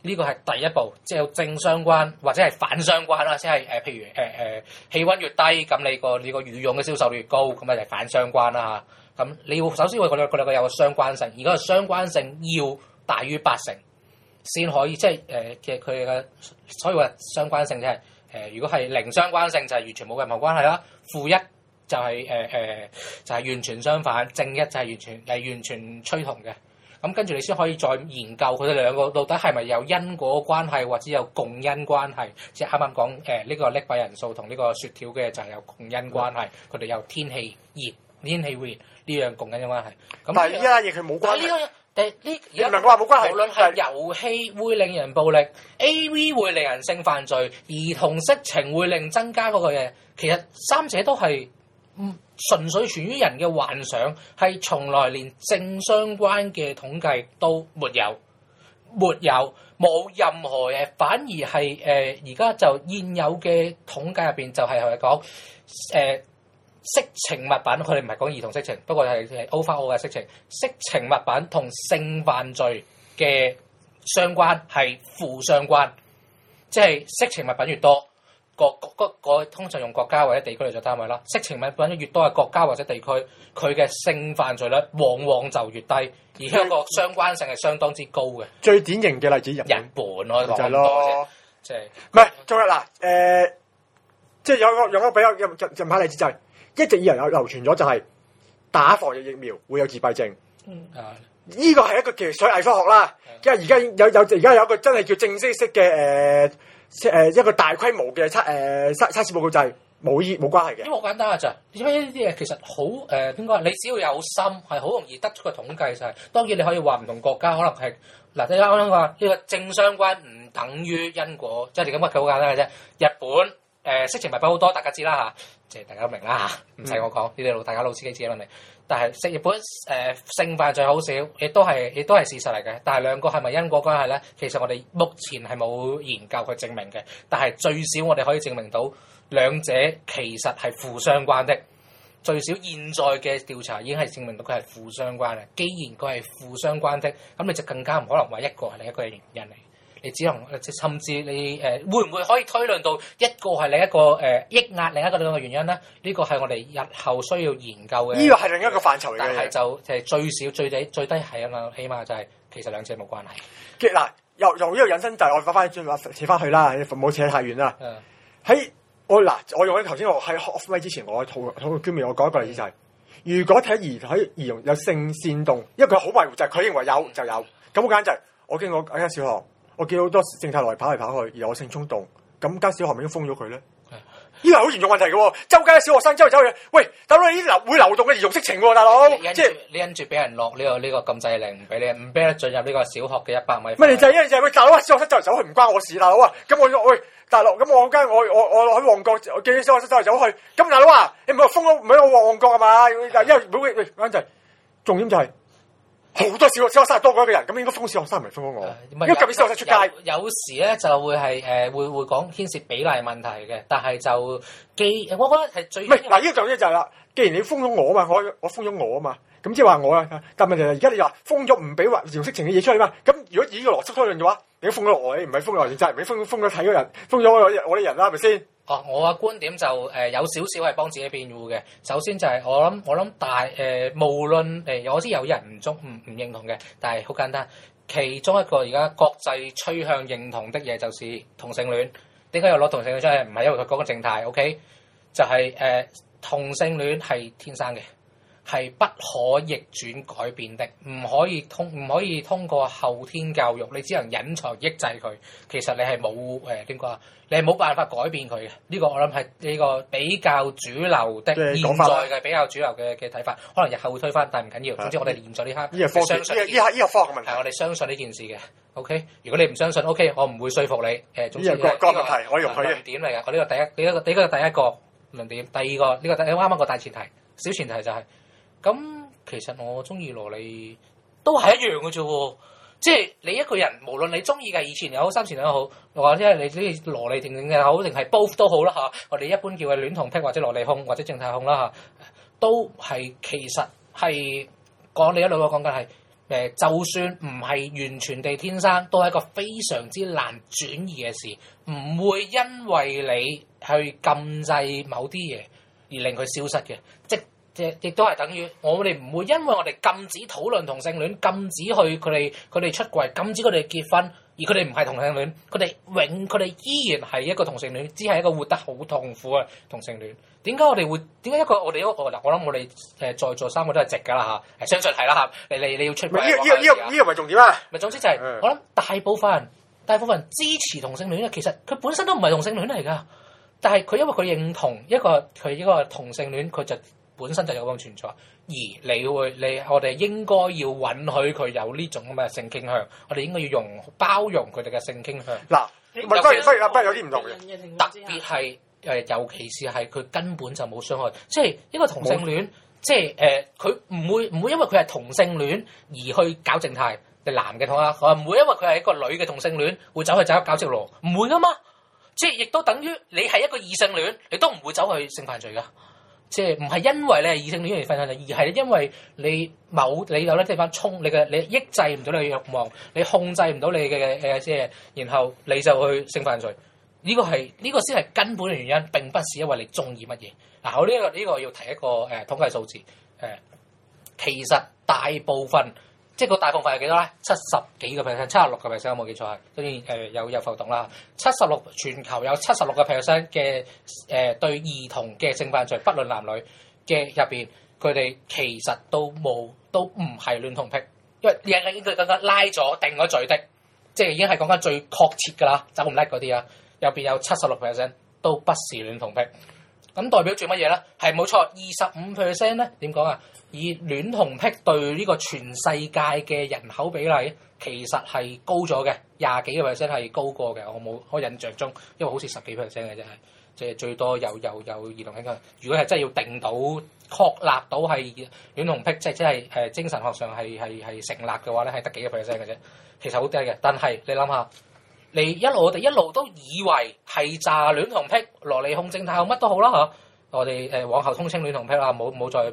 呢個係第一步，即係有正相關或者係反相關啦，即係譬如氣温越低，咁你個羽絨嘅銷售率越高，咁咪就係反相關啦嚇。咁你要首先佢兩個有個相關性，而嗰個相關性要大於80先可以，即係嘅佢嘅，所以話相關性即係如果係零相關性就係完全冇任何關係啦，負1就係就係完全相反，正1就係完全趨同嘅。咁跟住你先可以再研究佢哋兩個到底係咪有因果關係或者有共因關係，即係啱啱講呢個溺斃人數同呢個雪條嘅就係有共因關係，佢哋有天氣熱、天氣會呢樣共因關係。咁
但係呢家嘢佢冇關係。
呢
而家唔係我話冇關係，
無論係遊戲會令人暴力，AV 會令人性犯罪，兒童色情會令增加嗰個嘢，其實三者都係純粹存於人嘅幻想，係從來連正相關嘅統計都沒有，冇任何嘅，反而係而家就現有嘅統計入邊就係講色情物品，佢哋唔係講兒童色情，不過係 overall 嘅色情。色情物品同性犯罪嘅相關係負相關，即係色情物品越多，個通常用國家或者地區嚟做單位啦。色情物品越多嘅國家或者地區，佢嘅性犯罪率往往就越低，而且個相關性係相當之高嘅。
最典型嘅例子日
本咯，
就係咯，
即係
唔係仲有嗱即係有個比較近排例子就係。一直以來有流傳咗就係打防疫疫苗會有自閉症，呢個係一個其實屬於偽科學啦。因為而家有一個真係叫正式嘅一個大規模嘅測試報告就係冇關係嘅。
因為好簡單啊，就係因為呢啲嘢其實好點講？你只要有心係好容易得出個統計就係。當然你可以話唔同國家可能係嗱，你啱啱話呢個正相關唔等於因果，即係你咁講佢好簡單嘅啫。日本色情物品好多，大家知啦嚇。即係大家都明啦嚇，唔使我講，呢啲大家老司機自己明。但係日本性犯罪好少，亦都係事實嚟嘅。但係兩個係咪因果關係咧？其實我哋目前係冇研究去證明嘅。但係最少我哋可以證明到兩者其實係負相關的。最少現在嘅調查已經係證明到佢係負相關嘅。既然佢係負相關的，咁你就更加唔可能話一個係另一個嘅原因嚟。你只能甚至你會唔會可以推論到一個係另一個抑壓另一個兩個原因咧？呢個係我哋日後需要研究嘅。呢個係另一個範疇嚟嘅。但係就係最少最低係啊嘛，起碼就係其實兩者冇關係。嘅嗱，由呢個引申就係我翻扯翻去啦，唔好扯太遠啦。喺我用咗頭先我喺 off mic 之前，我討論捐面，我講一個例子就係，如果睇兒童有性煽動，因為佢好迷糊，就係佢認為有就有。咁好簡單就係我經過間小學。我見到好多正太來跑嚟跑去，而有性衝動，咁間小學咪已經封咗佢咧？呢個係好嚴重問題嘅喎，周街小學生走去，喂，大佬你啲會流動嘅兒童色情喎，大佬，即係你因住俾人落呢個禁制令，唔俾你進入呢個小學嘅100米。乜你就係因為就係喂大佬啊，小學生走嚟走去唔關我事，大佬啊，咁我喂大佬，咁我間我喺旺角，我見啲小學生走嚟走去，咁大佬啊，你唔係封咗唔喺我旺角係嘛？因為喂啱就係重點就係。好多小學生多過一個人，咁應該封小學生唔係封咗我，因為咁啲小學生出街。有時咧就會係會講牽涉比例問題嘅，但係就我覺得係最唔係嗱，呢個重點就係啦。既然你封咗我啊嘛，我封咗我啊嘛，咁即係話我啊，但問題係而家你話封咗唔俾話兒童色情嘅嘢出去嘛？咁如果以呢個邏輯推論嘅話，你都封咗我，你唔係封咗我，就係唔係封咗睇嗰人，封咗我啲人啦，係咪先？我嘅觀點就有少少係幫自己辯護嘅。首先就係我諗無論我知有人唔認同嘅，但係好簡單。其中一個而家國際趨向認同的嘢就是同性戀。點解要攞同性戀出嚟？唔係因為佢講個靜態 ，OK？ 就係同性戀係天生嘅，係不可逆轉改變的，唔可以通過後天教育，你只能隱藏抑制佢。其實你係冇點講啊？你係冇辦法改變佢嘅。呢個我諗係呢個比較主流的現在嘅比較主流嘅睇法。可能日後會推翻，但係唔緊要。總之我哋現在呢刻相信呢個科學嘅問題，係我哋相信呢件事嘅。OK， 如果你唔相信 ，OK， 我唔會說服你。總之呢個問題我容許嘅論點嚟嘅。我呢個第一個第一個論點，第二個呢個啱啱個大前提，小前提就係。咁其實我中意蘿莉都係一樣嘅啫喎，即係你一個人無論你中意嘅2次元又好3次元又好，或者係你中意蘿莉婷嘅好，定係 both 都好啦嚇。我哋一般叫佢戀童癖或者蘿莉控或者正太控啦嚇，都係其實係講你一路講緊係就算唔係完全地天生，都係一個非常之難轉移嘅事，唔會因為你去禁制某啲嘢而令佢消失嘅，亦都係等於我哋唔會因為我哋禁止討論同性戀，禁止去佢哋出櫃，禁止佢哋結婚，而佢哋唔係同性戀，佢哋依然係一個同性戀，只係一個活得好痛苦嘅同性戀。點解一個我哋我諗我哋在座3個都係直㗎啦嚇，相信係啦嚇，你要出櫃。
呢個唔係重點啊！
咪總之就係、我諗大部分人支持同性戀咧，其實佢本身都唔係同性戀嚟㗎，但係佢因為佢認同一個同性戀，佢就本身就有咁存在，而我哋應該要允許佢有呢種咁嘅性傾向，我哋應該要包容佢哋嘅性傾向。
嗱，不過有啲唔同嘅，
特別係尤其是係佢根本就冇傷害，即係一個同性戀，即係佢唔會因為佢係同性戀而去搞正太，你男嘅同啊，唔會因為佢係一個女嘅同性戀會走去搞直路，唔會噶嘛，即係亦都等於你係一個異性戀，你都唔會走去性犯罪噶。即係唔係因為你係異性戀而犯罪，而係因為你有啲地方你抑制唔到你嘅慾望，你控制唔到你嘅即係，然後你就去性犯罪。呢個先係根本嘅原因，並不是因為你中意乜嘢。嗱，我呢個要提一個統計數字，其實大部分即係個大部分係幾多咧？70幾個 percent， 76%，我冇記錯係，當然有浮動啦。全球有76% 嘅對兒童嘅性犯罪，不論男女嘅入邊，佢哋其實都唔係戀童癖，因為已經更加拉咗定咗罪的，即係已經係講緊最確切㗎啦，走唔甩嗰啲啊。入邊有76% 都不是戀童癖，咁代表住乜嘢咧？係冇錯，25% 咧點講啊？以戀童癖對呢個全世界嘅人口比例，其實係高咗嘅，20幾個 percent 係高過嘅。我印象中，因為好似10幾 percent 嘅啫，係即係最多有兒童癖嘅。如果係真係要定到確立到係戀童癖，即係精神學上係成立嘅話咧，係得幾個 percent 嘅啫，其實好低嘅。但係你諗下。我哋一路都以為係詐戀童癖、蘿莉控正太控乜都好啦嚇，我哋往後通稱戀童癖啦，冇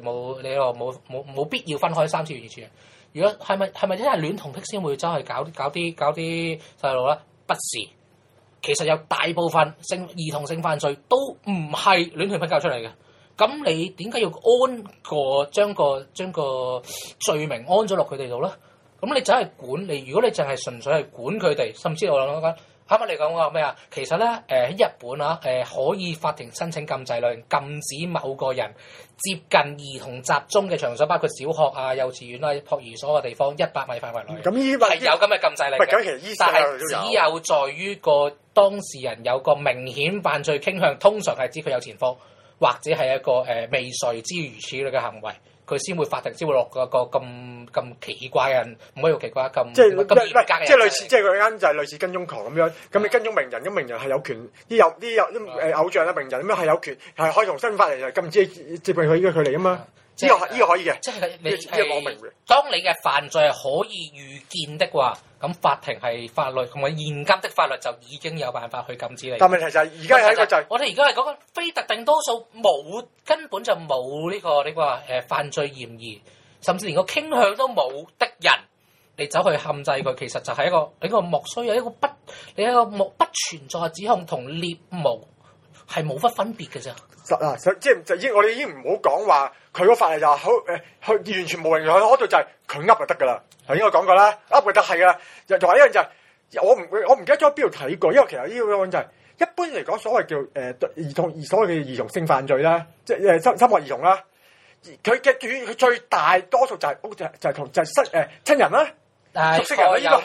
必要分開3次元2次元。如果係咪真係戀童癖先會走去搞啲細路咧？不是，其實有大部分兒童性犯罪都唔係戀童癖搞出嚟嘅。咁你點解要將個罪名安咗落佢哋度咧？咁你就係管你，如果你淨係純粹係管佢哋，甚至我諗緊啱啱你講話咩啊？其實咧喺日本啊可以法庭申請禁制令，禁止某個人接近兒童集中嘅場所，包括小學啊、幼稚園啊、托兒所嘅地方100米範圍內。咁呢係有咁嘅禁制令嘅，但係只有在於個當事人有個明顯犯罪傾向，通常係指佢有前科，或者係一個未遂之如此類嘅行為。佢先會法庭先會落個咁奇怪嘅人，唔可以好奇怪咁即係嚴格嘅人，
即係類似，即係佢間就係類似跟蹤狂咁樣。咁你跟蹤名人，咁名人係有權啲偶像啊名人咁樣係有權係可以同新法嚟禁止接近佢呢個距離啊嘛。呢個可以嘅，
即係你
係我明嘅。
當你嘅犯罪係可以預見的話，咁法庭係法律同埋現今的法律就已經有辦法去禁止你。
但問題就係而家係一個就係
我哋而家係講緊非特定多數根本就冇呢個犯罪嫌疑，甚至連個傾向都冇的人，你走去限制佢，其實就係一個莫須有一個不存在嘅指控，同獵巫係冇乜分別嘅啫。
即係我哋已經唔好講話佢個法例就好佢完全冇人去嗰度就係佢噏就得㗎啦。頭先我講過啦，噏就得係㗎啦。又同埋一樣就係我唔記得咗邊度睇過，因為其實呢個就係一般嚟講所謂叫所謂嘅兒童性犯罪啦，即係侵害兒童啦。佢最大多數就係親人啦。
大概有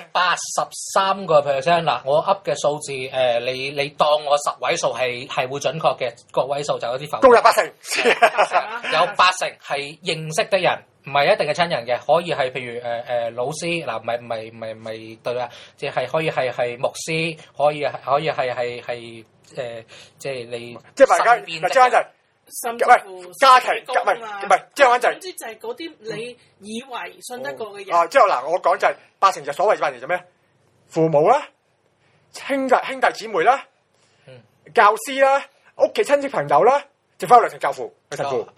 83%嗱，我噏嘅數字你當我10位數係會準確嘅，個位數就有啲浮。
高入80%，
有80%係認識的人，唔係一定係親人嘅，可以係譬如老師嗱，唔係對啦，即係可以係牧師，可以係即係你
即係大家嗱，即係
甚至乎
家庭唔係，即係
總之就係嗰啲你以為信得過嘅人。
之後嗱，我講就係80%就所謂80%就咩？父母啦、兄弟姊妹啦、教師啦、屋企親戚朋友啦，剩翻2成教父。 神父，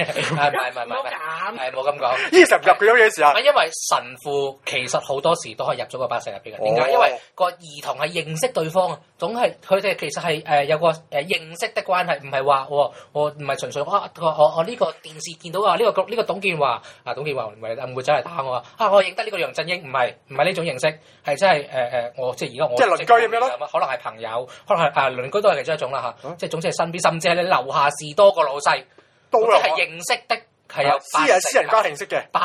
係冇咁講。
呢神入佢有嘢事啊？
因為神父其實好多時都係入咗個巴士入邊嘅。點解？因為個兒童係認識對方啊，總係佢哋其實係有個認識的關係，唔係話我唔係純粹我呢個電視見到啊呢個董建華董建華唔會走嚟打我我認得呢個楊振英，唔係呢種認識，係真係我即係而家我
即係鄰居咁樣咯，
可能係朋友，可能係鄰居都係其中一種啦嚇，即係總之係身邊，甚至係你樓下士多個老細。即係認識的係有
私人關係認識嘅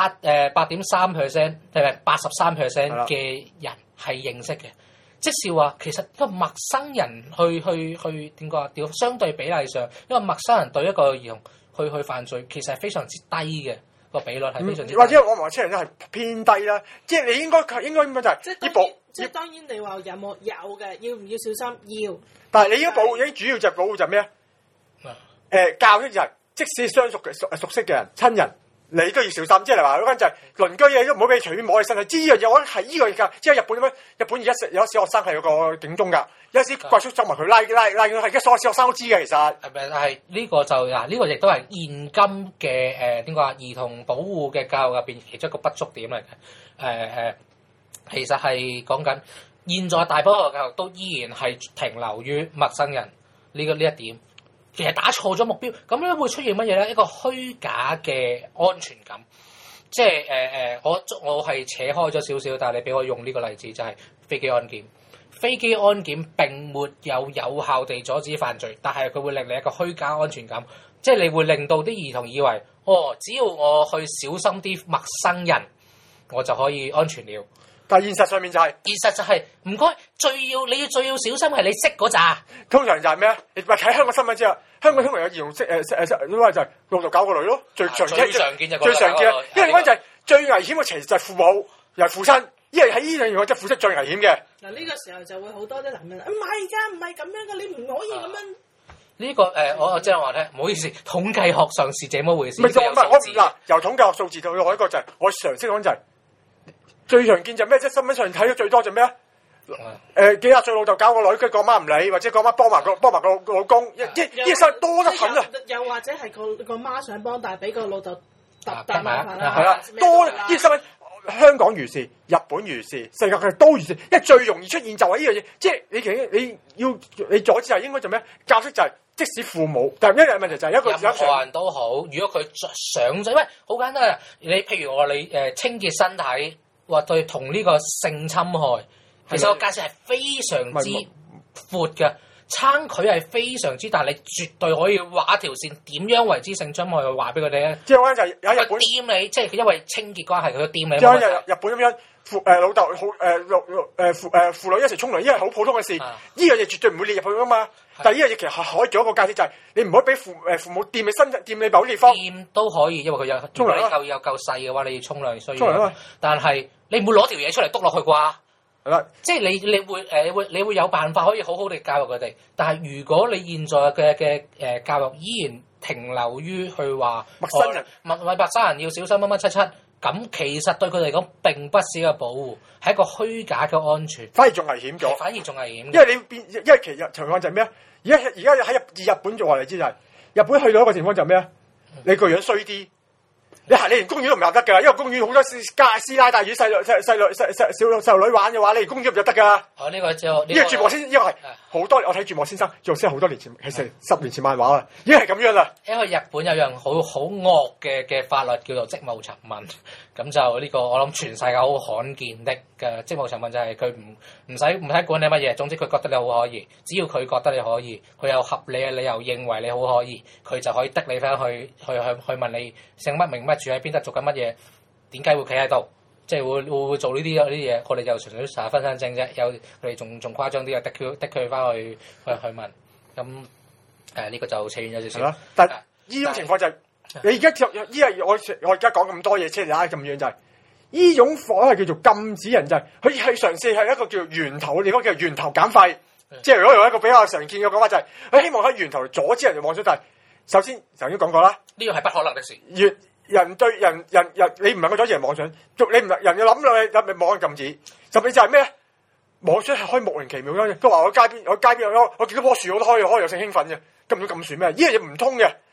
8.3%，係咪83% 嘅人係認識嘅？即是話其實一個陌生人去點講啊？相對比例上，一個陌生人對一個兒童去犯罪，其實係非常之低嘅個比率係非常之低。
或者我話車人都係偏低啦，即係你應該就係呢部。
即係當然你話有冇嘅，要唔要小心？要。
但係你要保護，主要就係保護就係咩啊？教育人。即使相熟嘅熟悉嘅人、親人，你都要小心。即係話嗰間就係鄰居嘢，都唔好俾隨便摸起身。知呢樣嘢，我係呢樣㗎。即係日本咁樣，日本有小學生係有個警鐘㗎，有時怪叔走埋佢拉佢，係而家所有小學生都知嘅其實。
係呢個就呢個亦都係現今嘅點講啊？兒童保護嘅教育入邊其中一個不足點嚟嘅。其實係講緊現在大部分教育都依然係停留於陌生人呢一點。其實打錯咗目標，咁樣會出現乜嘢咧？一個虛假嘅安全感，即係我係扯開咗少少，但係你俾我用呢個例子就係飛機安檢。飛機安檢並沒有效地阻止犯罪，但係佢會令你一個虛假安全感，即係你會令到啲兒童以為只要我去小心啲陌生人，我就可以安全了。
但係現實上面就係，
唔該，你要最要小心係你識嗰扎。
通常就係咩？你咪睇香港新聞之後，香港通常有兒童識你話就係老豆搞個女咯，最常見因為嗰就係最危險嘅其實就係父母又係父親，因為喺呢樣嘢即係父親最危險嘅。
嗱呢個時候就會好多啲男人唔係㗎，唔係咁樣㗎，你唔可以咁樣。
呢個我即係話咧，唔好意思，統計學上是這麼回事。
唔係我嗱由統計學數字到我一個就係我常識講就係。最常見就咩啫？新聞上睇得最多就咩啊？幾廿歲老豆搞個女，跟住個媽唔理，或者個媽幫埋個老公，呢啲多得很啊！
又或者係個媽想幫，但係俾個老豆大麻煩啦。
係啦，多呢啲新聞，香港如是，日本如是，世界佢都如是。因為最容易出現就係呢樣嘢，即係你阻止就係應該做咩？教識就係即使父母，但係一樣問題就係一個
任何人都好，如果佢想就因為好簡單啊！你譬如我話你清潔身體。話對同呢個性侵害，其實個界線係非常之闊嘅，撐距係非常之大，你絕對可以畫一條線，點樣為之性侵害去話俾佢哋咧？
即係嗰陣就係有日本
掂你，即係因為清潔關係，佢掂你。
即係日本咁樣，老豆好父女一齊沖涼，因為好普通嘅事，呢樣嘢絕對唔會列入去噶嘛。但係呢樣嘢其實可以做一個界線，就係你唔可以俾父母掂你身、掂你某啲地方。掂都可以，因為佢有沖涼有夠細嘅話，你要沖涼需要。沖涼啊！但係你唔會攞條嘢出嚟篤落去啩？係啦，即係你會有辦法可以好好地教育佢哋。但係如果你現在嘅教育依然停留於去話陌生人要小心乜乜七，咁其實對佢哋嚟講並不是一個保護，係一個虛假嘅安全，反而仲危險咗。因為其實情況就係咩啊？而家喺日本做話你知就係日本去到一個情況就係咩啊？你個樣衰啲。你連公園都唔入得㗎，因為公園好多師奶帶住細路女玩嘅話，你連公園唔入得㗎。呢個絕望先，因為係好多我睇絕望先生做先好多年前，係10年前漫畫啊，已經係咁樣啦。因為日本有樣好惡嘅法律叫做職務尋問，咁就呢個我諗全世界好罕見的嘅職務尋問就係佢唔使管你乜嘢，總之佢覺得你好可以，只要佢覺得你可以，佢有合理嘅理由認為你好可以，佢就可以得你翻去問你姓乜名乜。住喺邊度做緊乜嘢？點解會企喺度？即係會做呢啲嘢？我哋就純粹查分身證啫。有佢哋仲誇張啲啊！的佢翻去問。咁呢個就扯遠咗少少。但係呢種情況就係、你而家我而家講咁多嘢，車仔咁遠就係、呢種課係叫做禁止人就係佢係嘗試係一個叫源頭嘅地方，叫源頭減廢。即係如果用一個比較常見嘅講法就係、佢希望喺源頭阻止人哋妄想。但係首先頭先講過啦，呢個係不可能嘅事。人對人，你唔能夠阻止人妄想，你唔人要諗落去，咪妄想禁止。甚至就係咩？妄想係可以莫名其妙嘅。都話我街邊我見到棵樹我都可以有性興奮嘅，咁唔咁算咩？呢樣嘢唔通嘅。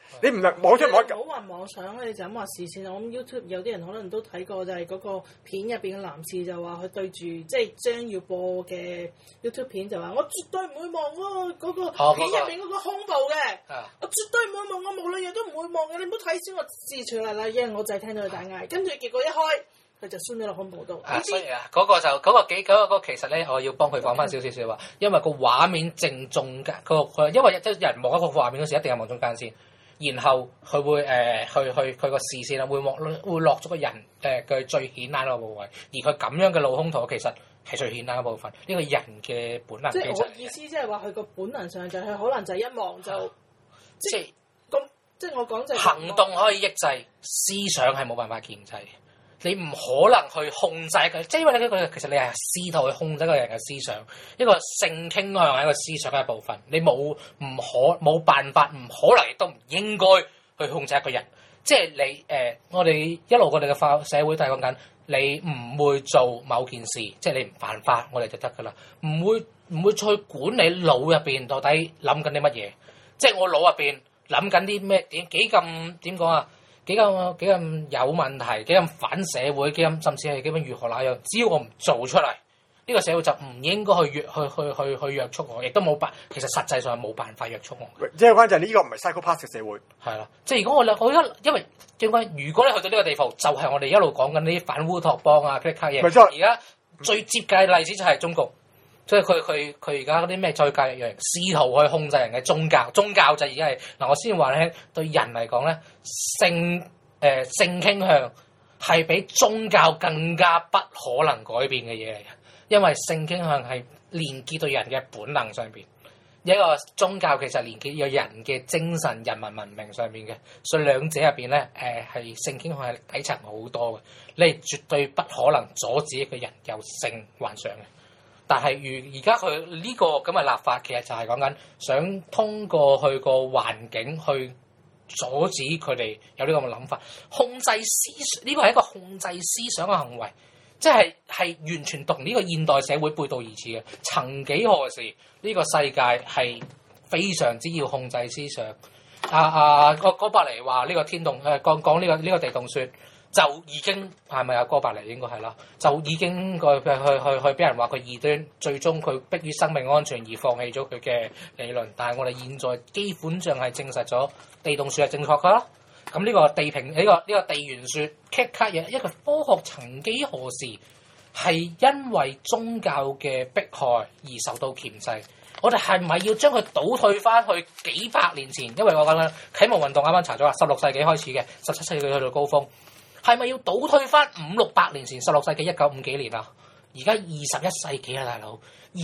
你唔能網上唔可以。
唔好話妄想，你就咁話視線。我諗 YouTube 有啲人可能都睇過，就係嗰個片入邊嘅男士就話佢對住即係將要播嘅 YouTube 片就話我絕對唔會望嗰個片入邊嗰個胸部嘅，我絕對唔會望，我無論嘢都唔會望嘅，你唔好睇小我字出嚟啦，因為我就係聽到佢大嗌，跟住結果一開。佢就酸咗落胸部度。
所以啊，嗰個其實咧，我要幫佢講翻少少話，因為個畫面正中間，因為即係人望一個畫面嗰時，一定係望中間先，然後佢會佢個視線啊會落咗個人嘅最顯眼嗰個部位，而佢咁樣嘅露胸圖其實係最顯眼嘅部分，呢個人嘅本能。
即係我意思，即係話佢個本能上就係可能就係一望就即係咁，即係我講就係
行動可以抑制，思想係冇辦法鉗制。你唔可能去控制佢，即係因為呢個其實你係試圖去控制個人嘅思想，一個性傾向係一個思想嘅一部分。你冇辦法，唔可能亦都唔應該去控制一個人。即係你我哋一路我哋嘅社會都係講緊，你唔會做某件事，即係你唔犯法，我哋就得㗎啦。唔會再管你腦入邊到底諗緊啲乜嘢。即係我腦入邊諗緊啲咩點講啊？幾咁有問題，幾咁反社會，甚至係幾咁如何那樣。只要我唔做出嚟，呢個社會就唔應該去約束我，亦都冇辦。其實實際上係冇辦法約束我。
即係關鍵係呢個唔係 psychopath 嘅社會。
係啦，即係如果因為點解？如果你去到呢個地步，就係我哋一路講緊啲反烏托邦啊，嗰啲卡嘢。而家最接近嘅例子就係中共。所以佢而家嗰啲咩再教育人，試圖去控制人嘅宗教就已經係嗱，我先話咧，對人嚟講咧，性傾向係比宗教更加不可能改變嘅嘢嚟嘅，因為性傾向係連結到人嘅本能上邊，一個宗教其實連結有人嘅精神、人民文明上邊嘅，所以兩者入邊咧係性傾向係底層好多嘅，你係絕對不可能阻止一個人有性幻想嘅。但係而家佢呢個咁嘅立法，其實就係講緊想通過佢個環境去阻止佢哋有呢個咁嘅諗法，控制思想，呢個係一個控制思想嘅行為，即係完全同呢個現代社會背道而馳嘅。曾幾何時呢個世界係非常之要控制思想。哥白尼話呢個天動講呢個地動說。就已經係咪哥白尼應該係啦？就已經去俾人話佢異端，最終佢迫於生命安全而放棄咗佢嘅理論。但係我哋現在基本上係證實咗地動說係正確㗎啦。咁呢個地平呢個地圓說 kick 卡嘢，一個科學曾幾何時係因為宗教嘅迫害而受到鉗制？我哋係咪要將佢倒退翻去幾百年前？因為我講緊啟蒙運動啱啱查咗話，16世紀開始嘅，17世紀去到高峰。係咪要倒退翻500-600年前？16世紀1950幾年啊？而家21世紀啊，大佬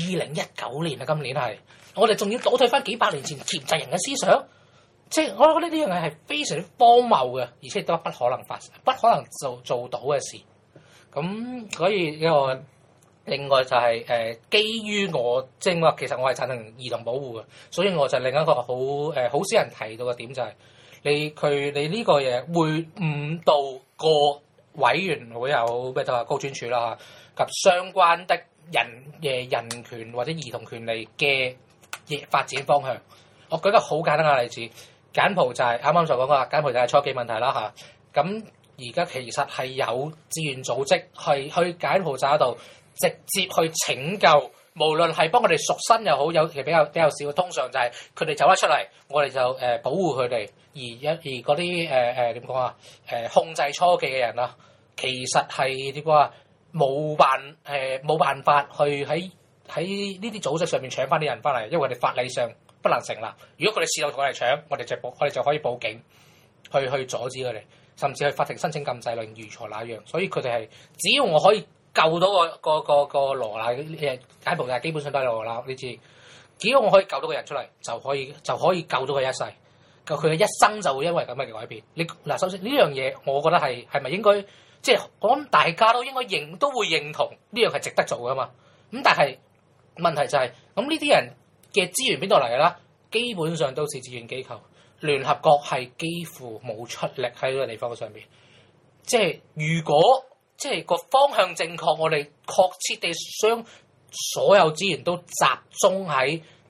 ，2019年啊，今年係我哋仲要倒退翻幾百年前鉗制人嘅思想，即係我覺得呢樣嘢係非常之荒謬嘅，而且都不可能發生、不可能做到嘅事。咁所以呢個另外就係基於我即係話，其實我係贊成兒童保護嘅，所以我就另一個好少人提到嘅點就係、你呢個嘢會誤導個委員會有咩就話高專署啦及相關的人權或者兒童權利嘅發展方向。我舉個好簡單嘅例子，柬埔寨啱啱就講過，柬埔寨係初級問題啦嚇。咁而家其實係有志願組織係去柬埔寨嗰度直接去拯救。無論係幫佢哋贖身又好，有其實比較少，通常就係佢哋走得出嚟，我哋就保護佢哋。而嗰啲點講啊？控制初期嘅人啊，其實係點講啊？冇辦法去喺呢啲組織上面搶翻啲人翻嚟，因為佢哋法理上不能成立。如果佢哋試圖同我哋搶，我哋就可以報警去阻止佢哋，甚至去法庭申請禁制令，如何那樣。所以佢哋係只要我可以救到個羅娜，柬埔寨基本上都係羅娜，你知。只要我可以救到個人出嚟，就可以救到佢一世。佢嘅一生就會因為咁嘅改變。首先呢樣嘢，我覺得係咪應該即係我諗大家都應該都會認同呢樣係值得做噶嘛。咁但係問題就係咁呢啲人嘅資源邊度嚟㗎啦？基本上都是志願機構，聯合國係幾乎冇出力喺呢個地方上邊。即係如果即係個方向正確，我哋確切地將所有資源都集中喺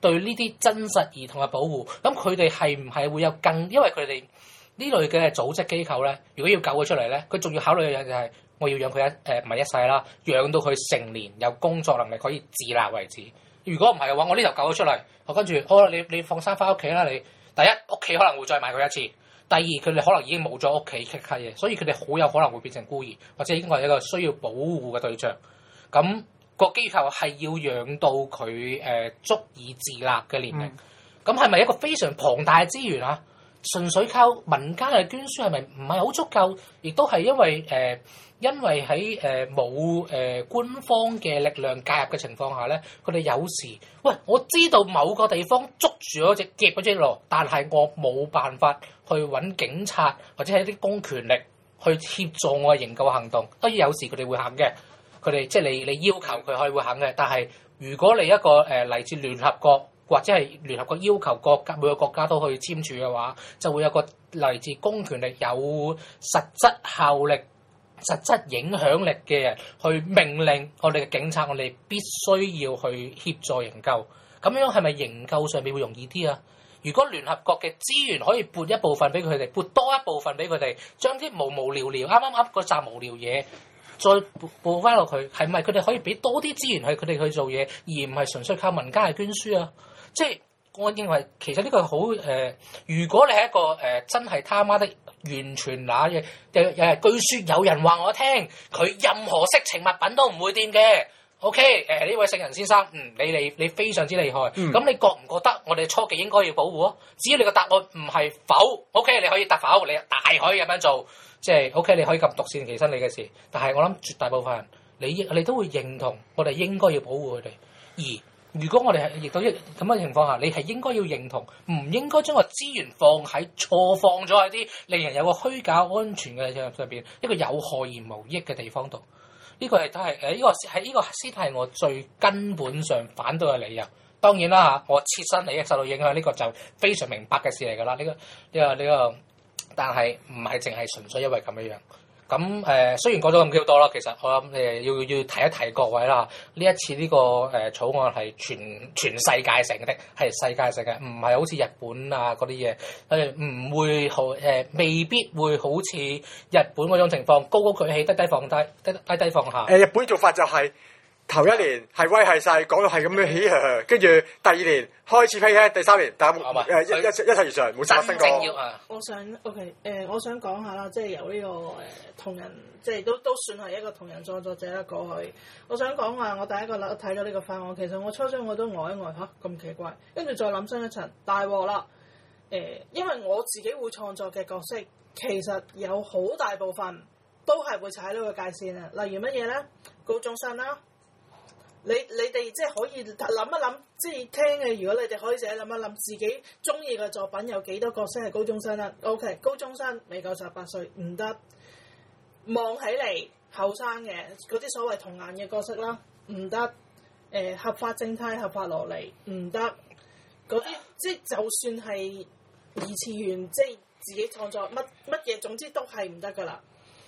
對呢啲真實兒童嘅保護，咁佢哋係唔係會有因為佢哋呢類嘅組織機構咧，如果要救佢出嚟咧，佢仲要考慮嘅嘢就係我要養佢唔係一世啦，養到佢成年有工作能力可以自立為止。如果唔係嘅話，我呢頭救咗出嚟，我跟住好啦，你放生翻屋企啦。你第一屋企可能會再賣佢一次，第二佢哋可能已經冇咗屋企其他嘢，所以佢哋好有可能會變成孤兒，或者已經係一個需要保護嘅對象。咁個機構係要養到佢足以自立嘅年齡，咁係咪一個非常龐大嘅資源啊？純粹靠民間嘅捐輸係咪唔係好足夠？亦都係因為喺冇官方嘅力量介入嘅情況下咧，佢哋有時喂，我知道某個地方捉住嗰隻夾嗰隻螺，但係我冇辦法去揾警察或者係啲公權力去協助我嘅營救行動。當然有時佢哋會肯嘅，佢哋即係你要求佢可以會肯嘅，但係如果你一個嚟自聯合國或者係聯合國要求每個國家都去簽署嘅話，就會有個嚟自公權力有實質效力、實質影響力嘅人去命令我哋嘅警察，我哋必須要去協助營救。咁樣係咪營救上面會容易啲啊？如果聯合國嘅資源可以撥一部分俾佢哋，撥多一部分俾佢哋，將啲無聊啱啱嗰紮無聊嘢再撥翻落去，係咪佢哋可以俾多啲資源去佢哋去做嘢，而唔係純粹靠民間嘅捐輸啊？即係我認為其實呢個好如果你係一個真係他媽的完全揦嘢，據說有人話我聽，佢任何色情物品都唔會掂嘅。OK， 呢位聖人先生，你非常之厲害。咁你覺唔覺得我哋初期應該要保護啊？只要你個答案唔係否 ，OK， 你可以答否，你大可以咁樣做。即係 OK， 你可以咁獨善其身你嘅事。但係我諗絕大部分人，你都會認同我哋應該要保護佢哋。而如果我哋係亦都咁嘅情況下，你係應該要認同，唔應該將個資源放咗喺啲令人有個虛假安全嘅上邊，一個有害而無益嘅地方度。呢個係都係呢個先係我最根本上反對嘅理由。當然啦嚇，我切身利益受到影響，呢個就非常明白嘅事嚟㗎啦。呢個，但係唔係淨係純粹因為咁樣。咁雖然講咗咁叫多啦，其實我諗要提一提各位啦。呢一次呢個草案係全世界性嘅，係世界性嘅，唔係好似日本啊嗰啲嘢，唔會未必會好似日本嗰種情況，高高舉起，低低放低，低放下。
日本做法就係頭一年係威係勢，講到係咁樣起，跟住第二年開始批起，第三年但係一切如常，冇發生過。
我想講下啦，即係由呢個同人，即係都算係一個同人創作者啦過去。我想講話，我第一個睇到呢個法案，其實我初初我都呆一呆嚇，咁奇怪，跟住再諗深一層，大鑊啦！因為我自己會創作嘅角色，其實有好大部分都係會踩到個界線啊。例如乜嘢咧？高中生啦。你哋即係可以諗一諗，即係聽嘅。如果你哋可以自己諗一諗，自己中意嘅作品有幾多角色係高中生啦 ？OK， 高中生未夠18歲唔得，望起嚟後生嘅嗰啲所謂童顏嘅角色啦，唔得。合法正太、合法蘿莉唔得，嗰啲即係就算係二次元，即係自己創作乜嘢，總之都係唔得噶啦。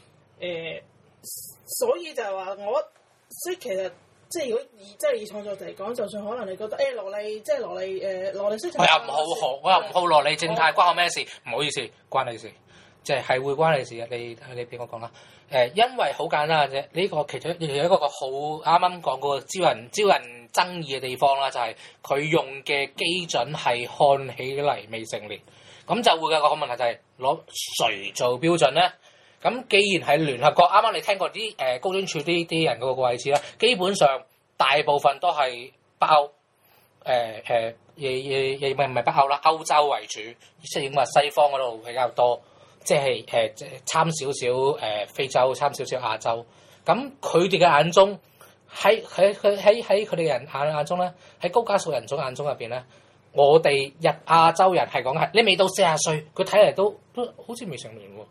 所以就係話我即係其實。即係如果以創作嚟講，就算可能你覺得蘿莉即係蘿莉色情，
我又唔好蘿莉正太關我咩事？唔好意思，關你事，即係會關你事嘅。你俾我講啦。因為好簡單嘅啫，呢個其中有一個好啱啱講過招人爭議嘅地方啦，就係佢用嘅基準係看起嚟未成年，咁就會有個問題就係攞誰做標準咧？咁既然係聯合國，啱啱你聽過啲高端處啲人嗰個位置啦，基本上大部分都係北歐，亦唔係北歐啦，歐洲為主，即係話西方嗰度比較多，即係參少少非洲，參少少亞洲。咁佢哋嘅眼中，喺佢哋嘅人眼中咧，喺高加索人種眼中入邊咧，我哋亞洲人係講係你未到40歲，佢睇嚟都好似未成年喎。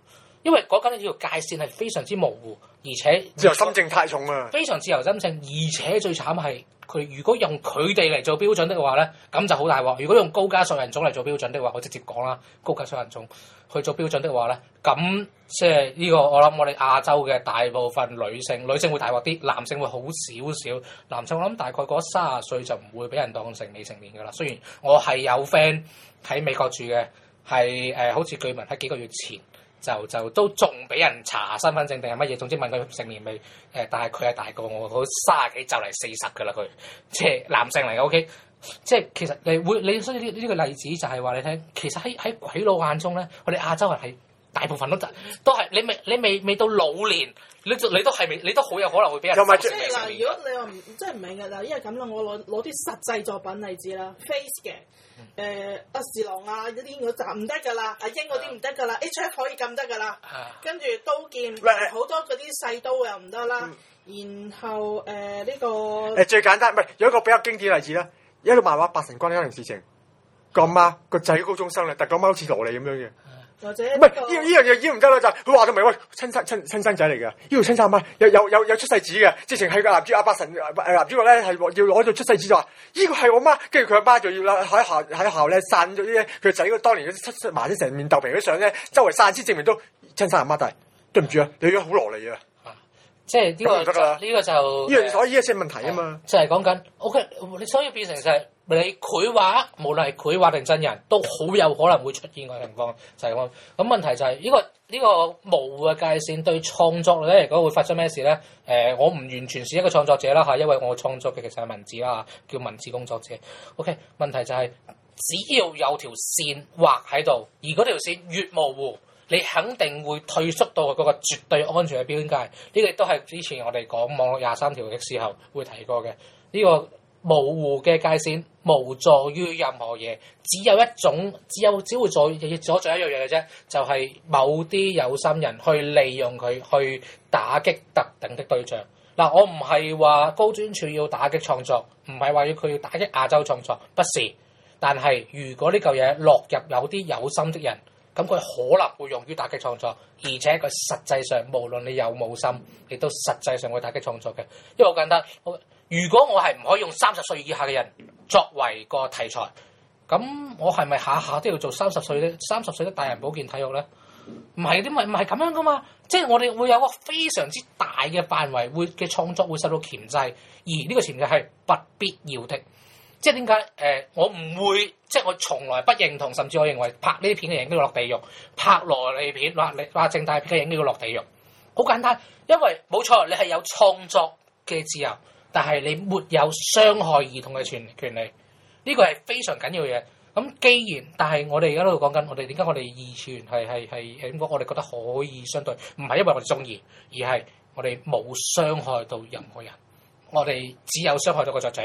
因為講緊呢條界線係非常之模糊，而且
自由心證太重啊！
非常自由心證，而且最慘係佢如果用佢哋嚟做標準的話咧，咁就好大鑊。如果用高加索人種嚟做標準的話，我直接講啦，高加索人種去做標準的話咧，咁即係呢個我諗我哋亞洲嘅大部分女性會大鑊啲，男性會好少少。男性我諗大概過30歲就唔會俾人當成未成年㗎啦。雖然我係有 friend 喺美國住嘅，係好似據聞喺幾個月前。就都仲俾人查身份證定係乜嘢，總之問佢成年未？但係佢係大過我，佢30幾就嚟40㗎啦，佢即係男性嚟嘅 OK。即係其實你所以呢個例子就係話你聽，其實喺鬼佬眼中咧，我哋亞洲人係大部分都係你未到老年，你都好有可能會俾人。
即係嗱，如果你話即係唔明嘅嗱，因為咁啦，我攞啲實際作品例子啦 ，Face 嘅。阿士郎啊嗰啲我就唔得㗎啦，阿英嗰啲唔得㗎啦 ，HF 可以撳得㗎啦，跟住刀劍好多嗰啲細刀又唔得啦，然後呢個
最簡單唔係有一個比較經典例子啦，一個漫畫八神關呢樣事情，個媽個仔高中生啦，但個媽好似蘿莉咁樣嘅。
或者
唔係呢樣嘢已經唔得啦，就係佢話到明喂親生仔嚟嘅，呢條親生媽有出世紙嘅，直情係個男主阿八神男主角咧係要攞咗出世紙就話呢個係我媽，跟住佢阿媽就要啦喺校咧散咗啲佢個仔當年嗰啲出麻啲成面豆皮嗰相咧，周圍散先證明都親生阿媽，但係對唔住啊，你而家好蘿莉啊！
即係呢個就
呢樣所以呢個先係問題啊嘛，
就係講緊 OK， 你所以變成就係你繪畫，無論係繪畫定真人，都好有可能會出現個情況，就係咁。咁問題就係呢個模糊嘅界線對創作咧嚟講會發生咩事咧？我唔完全是一個創作者啦嚇，因為我創作嘅其實係文字啦，叫文字工作者。OK， 問題就係只要有條線畫喺度，而嗰條線越模糊，你肯定會退縮到嗰個絕對安全嘅邊界。呢個亦都係之前我哋講網絡23條嘅時候會提過嘅。呢個模糊嘅界線無助於任何嘢，只會阻咗一樣嘢嘅啫，就係某啲有心人去利用佢去打擊特定的對象。嗱，我唔係話高專處要打擊創作，唔係話佢要打擊亞洲創作，不是。但係如果呢嚿嘢落入有啲有心的人，咁佢可能會用於打擊創作，而且佢實際上無論你有冇心，亦都實際上會打擊創作嘅。因為好簡單，如果我係唔可以用30歲以下嘅人作為個題材，咁我係咪下下都要做30歲的大人保健體育咧？唔係咁樣噶嘛，即係我哋會有個非常之大嘅範圍嘅創作會受到鉗制，而呢個鉗制係不必要的。即係點解？我唔會，即係我從來不認同，甚至我認為拍呢啲片嘅人都要落地獄，拍蘿莉片、話正大片嘅人都要落地獄。好簡單，因為冇錯，你係有創作嘅自由，但係你沒有傷害兒童嘅權利。呢個係非常緊要嘅嘢。咁既然，但係我哋而家喺度講緊，我哋點解我哋二次元係點講？我哋覺得可以相對，唔係因為我哋中意，而係我哋冇傷害到任何人，我哋只有傷害到個作者。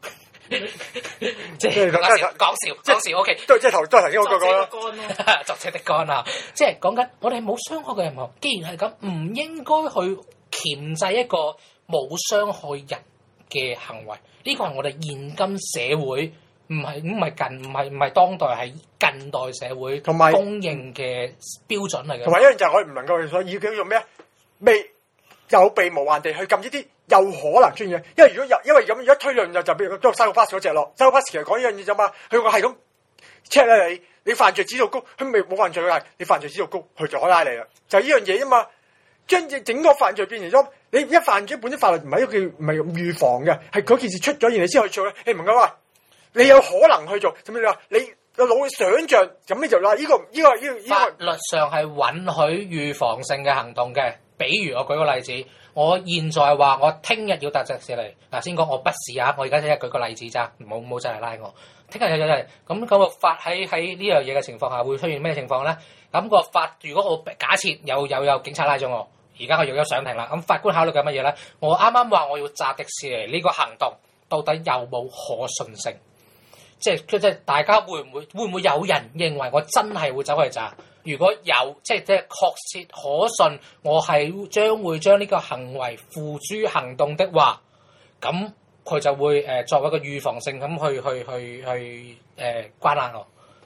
即係講笑 ，OK，
都係頭先我講
啦，
作者的肝啊，即係講緊我哋冇傷害嘅任何。既然係咁，唔應該去鉗制一個冇傷害人嘅行為。呢個係我哋現今社會唔係當代，係近代社會同埋公認嘅標準嚟嘅。
同埋一樣就係我哋唔能夠所以叫做咩啊？未有備無限地去禁呢啲。有可能出現嘅，因為因為咁一推論就變咗Psycho Pass嗰隻咯。Psycho Pass其實講呢樣嘢啫嘛，佢個係咁 check 啦你犯罪指數高，佢未冇犯罪嘅，你犯罪指數高，佢就可以拉你啦。就係呢樣嘢啫嘛，將整個犯罪變成咗你一犯罪本身法律唔係預防嘅，係嗰件事出咗現你先去做咧。你唔係話你有可能去做，甚至你話你個腦嘅想像咁你就話呢個
法律上係允許預防性嘅行動嘅。比如我舉個例子。我現在話我聽日要搭的士嚟，嗱先講我不是啊，我而家只係舉個例子咋，唔好真係拉我。聽日有嚟，咁個法喺呢樣嘢嘅情況下會出現咩情況咧？咁個法如果我假設有警察拉咗我，而家我又有上庭啦，咁法官考慮緊乜嘢咧？我啱啱話我要揸的士嚟，呢個行動到底有冇可信性？即係大家會唔會有人認為我真係會走去揸？如果有，即係確切可信，我係將會將呢個行為付諸行動的話，咁佢就會作為一個預防性咁去關押我。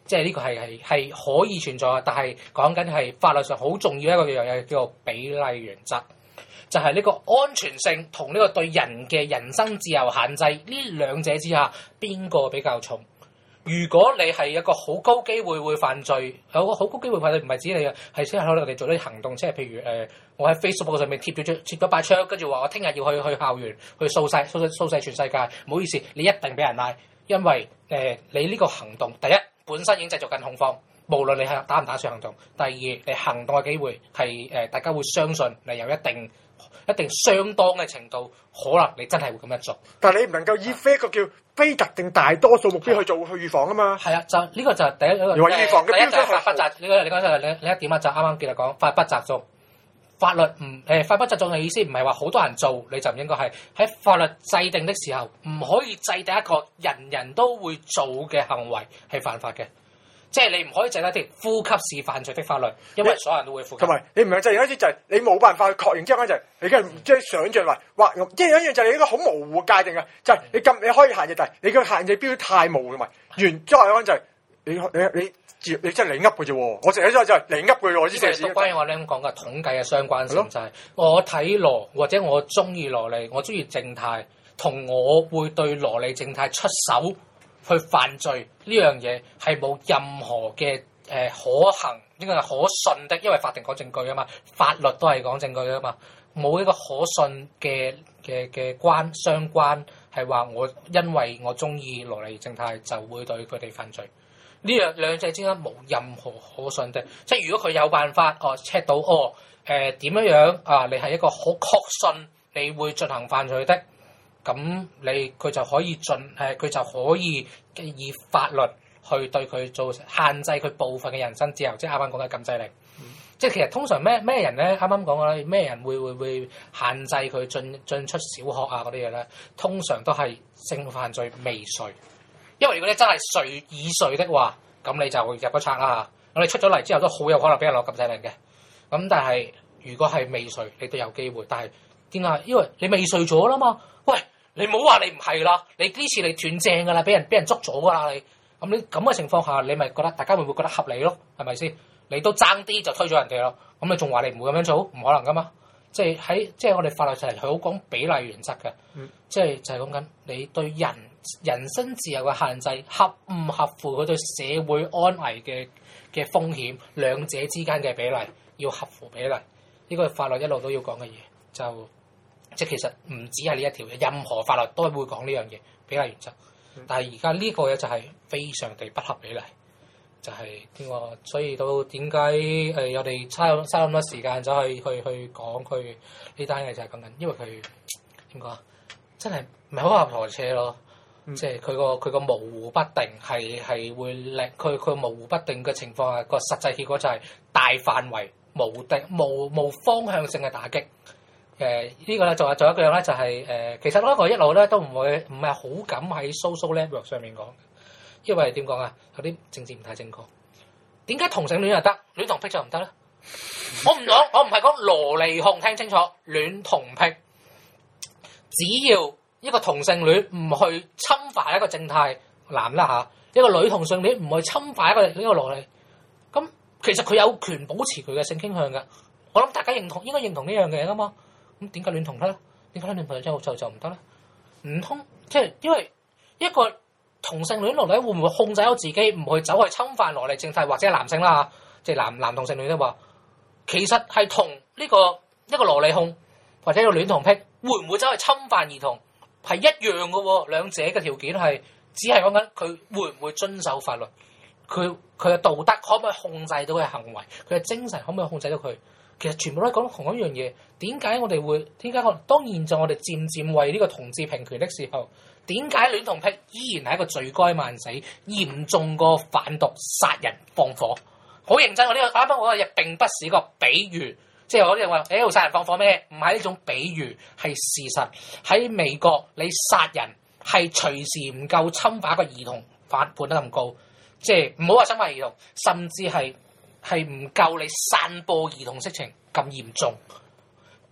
即係呢個係可以存在嘅，但係講緊係法律上好重要一個樣嘢叫做比例原則，就係呢個安全性同呢個對人嘅人身自由限制呢兩者之下，邊個比較重？如果你係一個好高機會會犯罪，有個好高機會犯罪唔係指你嘅，係即係可能我哋做啲行動，即係譬如我喺 Facebook 上面貼咗把槍，跟住話我聽日要去校園去掃曬全世界，唔好意思，你一定俾人拉，因為你呢個行動第一本身已經製造緊恐慌，無論你係打唔打算行動；第二你行動嘅機會係大家會相信你有一定相當嘅程度，可能你真係會咁樣做。
但係你唔能夠以一個叫非特定大多數目標去預防啊嘛。
係啊，就呢個就係第一個。
預防嘅標準係
第一就係法不責，你講就係另一點啊，就啱啱記得講法不責眾。法律法不責眾嘅意思唔係話好多人做你就唔應該係喺法律制定的時候唔可以制定一個人人都會做嘅行為係犯法嘅。即係你唔可以制定一條呼吸是犯罪的法律，因為所有人都會呼吸。
同埋你唔係制定一啲就係你冇辦法去確認之後就係你嘅即係想像話畫，即係有一樣就係一個好模糊界定嘅，就係你你可以限制，但係你嘅限制標太模糊同埋原則嚟講就係你真係你噏嘅啫喎，我成日都就係你噏嘅喎，我知成日。
關於我啱講嘅統計嘅相關性就係我睇羅或者我中意羅莉，我中意靜態，同我會對羅莉靜態出手去犯罪呢樣嘢係冇任何嘅可行，呢個係可信的，因為法庭講證據啊嘛，法律都係講證據啊嘛，冇一個可信嘅相關係話我因為我中意羅莉靜態就會對佢哋犯罪。呢兩者之間冇任何可信的，即係如果佢有辦法check 到點樣啊，你係一個好確信你會進行犯罪的，咁佢就可以佢就可以以法律去對佢做限制佢部分嘅人身自由，即係啱啱講嘅禁制令。即係其實通常咩人咧？啱啱講嘅咧，咩人會限制佢進出小學啊嗰啲嘢咧？通常都係性犯罪未遂。因為如果你真係已遂的話，咁你就入咗冊啦。咁你出咗嚟之後都好有可能俾人落禁制令嘅。咁但係如果係未遂，你都有機會。但係點解？因為你未遂咗啦嘛。喂，你唔好話你唔係啦，你呢次你斷正㗎啦，俾人捉咗㗎啦你。咁你咁嘅情況下，你咪覺得大家會唔會覺得合理咯？係咪先？你都爭啲就推咗人哋咯。咁你仲話你唔會咁樣做？唔可能㗎嘛。即係我哋法律就係好講比例原則嘅。即係就係講緊你對人身自由嘅限制合唔合乎佢對社會安危嘅風險，兩者之間嘅比例要合乎比例，呢個係法律一路都要講嘅嘢。即係其實唔止係呢一條嘅，任何法律都係會講呢樣嘢比例原則。但係而家呢個嘢就係非常地不合比例，就係點講？所以都點解我哋嘥咁多時間走去講佢呢單嘢就係講緊，因為佢點講？真係唔係好合邏輯咯。即係佢個模糊不定係會令佢模糊不定嘅情況下，個實際結果就係大範圍無方向性嘅打擊。呢個咧仲有一樣咧就係其實呢個一路咧都唔係好敢喺 social network 上面講，因為點講啊？有啲政治唔太正確。點解同性戀又得，戀童癖就唔得咧？我唔係講蘿莉控，聽清楚，戀童癖，只要一個同性戀唔去侵犯一個正態男啦嚇，一個女同性戀唔去侵犯呢個蘿莉，咁其實佢有權保持佢嘅性傾向㗎。我諗大家應該認同呢樣嘢㗎嘛。咁點解戀童得咧？點解戀童就唔得咧？唔通即係因為一個同性戀蘿莉會唔會控制到自己唔去走去侵犯蘿莉正態或者男性啦嚇？即係男同性戀咧話，其實係同一個蘿莉控或者一個戀童癖會唔會走去侵犯兒童？係一樣嘅喎，兩者嘅條件係只係講緊佢會唔會遵守法律，佢嘅道德可唔可以控制到佢嘅行為，佢嘅精神可唔可以控制到佢？其實全部都係講同一樣嘢。點解我哋會？點解當現在我哋漸漸為呢個同志平權的時候，點解戀童癖依然係一個罪該萬死，嚴重過販毒、殺人、放火？好認真，我呢個啱啱我嘅嘢並不是一個比喻。即係我啲人話，喺度殺人放火咩？唔係呢種比喻，係事實。喺美國，你殺人係隨時唔夠侵犯一個兒童判得咁高。即係唔好話侵犯兒童，甚至係唔夠你散播兒童色情咁嚴重。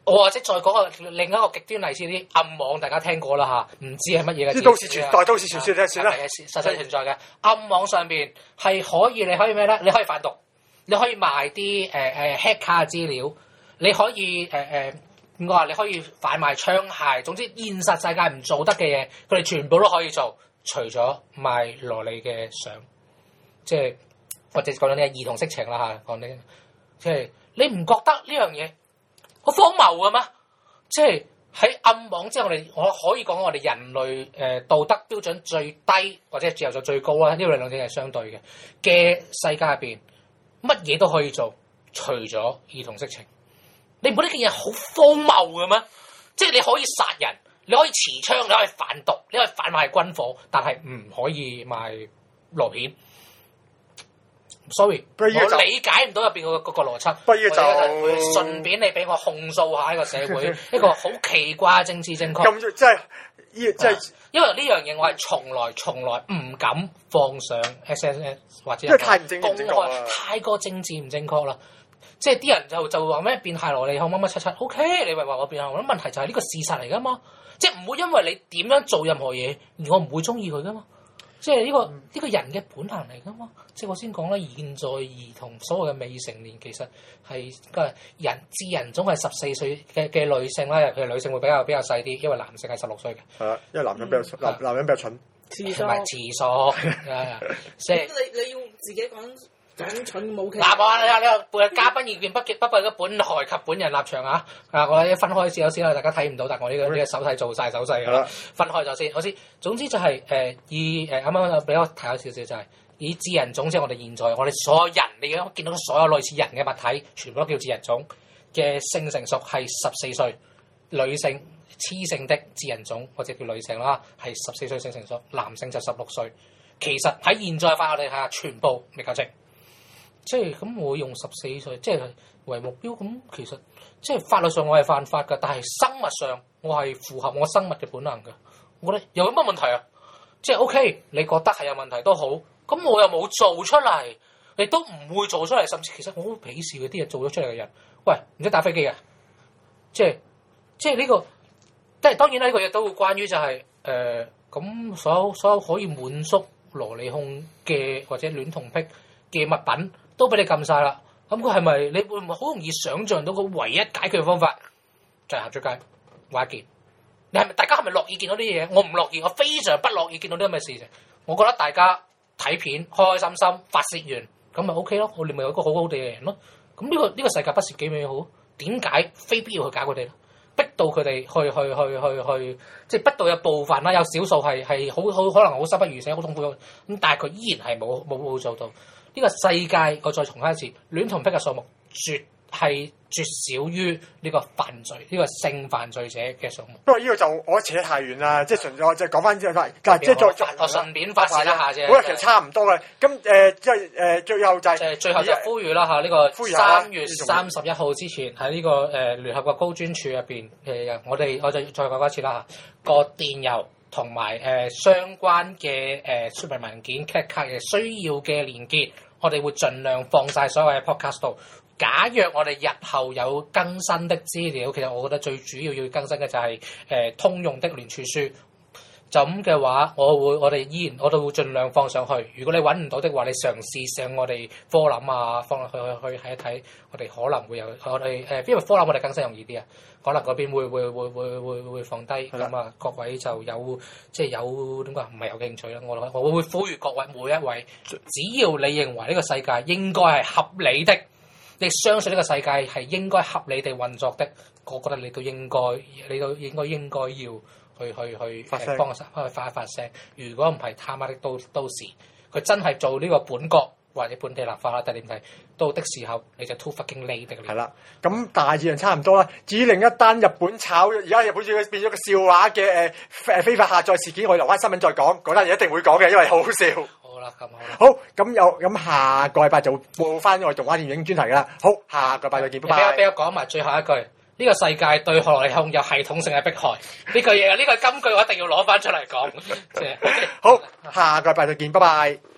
我或者再講個另一個極端例子，啲暗網大家聽過啦嚇，唔知係乜嘢嘅。
啲都市傳代、都市傳說啫，算啦。
實際存在嘅暗網上邊係可以，你可以咩咧？你可以販毒，你可以賣啲hack 卡嘅資料，你可以點講啊？你可以販賣槍械，總之現實世界唔做得嘅嘢，佢哋全部都可以做，除咗賣蘿莉嘅相，即係或者講緊啲兒童色情啦嚇，講啲即係你唔覺得呢樣嘢好荒謬嘅咩？即係喺暗網之後，我可以講我哋人類道德標準最低或者自由就最高啦，呢兩者係相對嘅世界入邊，乜嘢都可以做，除咗兒童色情。你唔覺得呢件嘢好荒謬嘅咩？即係你可以殺人，你可以持槍，你可以販毒，你可以販賣軍火，但係唔可以賣裸片。sorry， 我理解唔到入邊嗰個邏輯。
不如就
順便你俾我控訴下呢個社會一個好奇怪嘅政治正確。
咁即係，
因為呢樣嘢我係從來唔敢放上 SNS 或者
因為太唔正確，
太過政治唔正確啦。即係啲人就話咩變態蘿莉控乜乜七七 ，OK， 你咪話我變態，我諗問題就係呢個事實嚟噶嘛。即係唔會因為你點樣做任何嘢而我唔會中意佢噶嘛。即係呢個人嘅本能嚟噶嘛。即係我先講啦，現在兒童所謂嘅未成年其實係智人總係14歲嘅女性啦，其實女性會比較細啲，因為男性係16歲嘅。係啊，
因為男人比較男人比較蠢，
同埋自鎖。即係
你要自己講蠢冇傾。
嗱，我你嘉賓意見不代表本台及本人立場啊！我分開先啦，大家睇唔到，但我呢個手勢做晒手勢㗎啦。分開咗先，我先。總之就係以啱啱俾我睇咗少少就係。以智人種，即係我哋現在我哋所有人，你而家見到所有類似人嘅物體，全部都叫智人種嘅性成熟係14歲，女性雌性的智人種或者叫女性啦，係14歲性成熟，男性就16歲。其實喺現在法我哋睇下，全部未夠值，即係咁我用14歲即係為目標，咁其實即係法律上我係犯法㗎，但係生物上我係符合我生物嘅本能㗎。我覺得有乜問題啊？即係 OK，你覺得係有問題都好。咁我又冇做出嚟，你都唔會做出嚟，甚至其實我好鄙視嗰啲嘢做咗出嚟嘅人。喂，唔識打飛機嘅，即係呢個，即係當然啦，呢個亦都會關於就係咁所有可以滿足蘿莉控嘅或者戀童癖嘅物品都俾你禁晒啦。咁佢係咪你會唔會好容易想像到個唯一解決嘅方法就係行出街玩一件？你係咪大家係咪樂意見到啲嘢？我唔樂意，我非常不樂意見到啲咁嘅事情。我覺得大家睇片開開心心發洩完咁咪 OK 咯，我哋咪有一個好好哋嘅人咯。咁呢個世界不是幾美好？點解非必要去搞佢哋咧？逼到佢哋去，即係逼到有部分啦，有少數係好可能好生不如死，好痛苦咁，但係佢依然係冇做到。呢個世界我再重申一次，戀童癖嘅數目絕少於呢個犯罪，呢個性犯罪者嘅數目。
不過呢個就我扯得太遠啦，即係純粹我就講翻之後，即係
我順便發泄一下啫。
好啦，其實差唔多嘅。咁即係最後就係
最後就呼籲啦嚇，呢個3月31號之前喺呢個聯合國高專處入邊我就再講一次啦嚇，個電郵同埋相關嘅說明文件 cat 卡嘅需要嘅連結，我哋會盡量放晒所有嘅 podcast 度。假若我哋日後有更新的資料，其實我覺得最主要更新嘅就係通用的聯署書。就咁嘅話，我哋會盡量放上去。如果你揾唔到的話，你嘗試上我哋科林啊，放去睇一睇。我哋可能會有因為科林我哋更新容易啲啊，可能嗰邊會放低。咁啊，各位就有即係有點講唔係有興趣啦。我會呼籲各位每一位，只要你認為呢個世界應該係合理的。你相信呢個世界係應該合理地運作的，我覺得你都應該要去幫手去發一發聲。如果唔係，他媽的到時佢真係做呢個本國或者本地立法啦，但係點睇到的時候，你就 too fucking late 的。係啦，咁大致上差唔多啦。至於另一單日本炒，而家日本變咗個笑話嘅非法下載事件，我哋留翻新聞再講。嗰單嘢一定會講嘅，因為好好笑。好，咁下個禮拜就播翻我哋動畫電影專題㗎啦。好，下個禮拜再見，拜拜。俾我講埋最後一句，呢個世界對蘿莉控有系統性嘅迫害。呢句嘢，呢個金句我一定要攞翻出嚟講。好，下個禮拜再見，拜拜。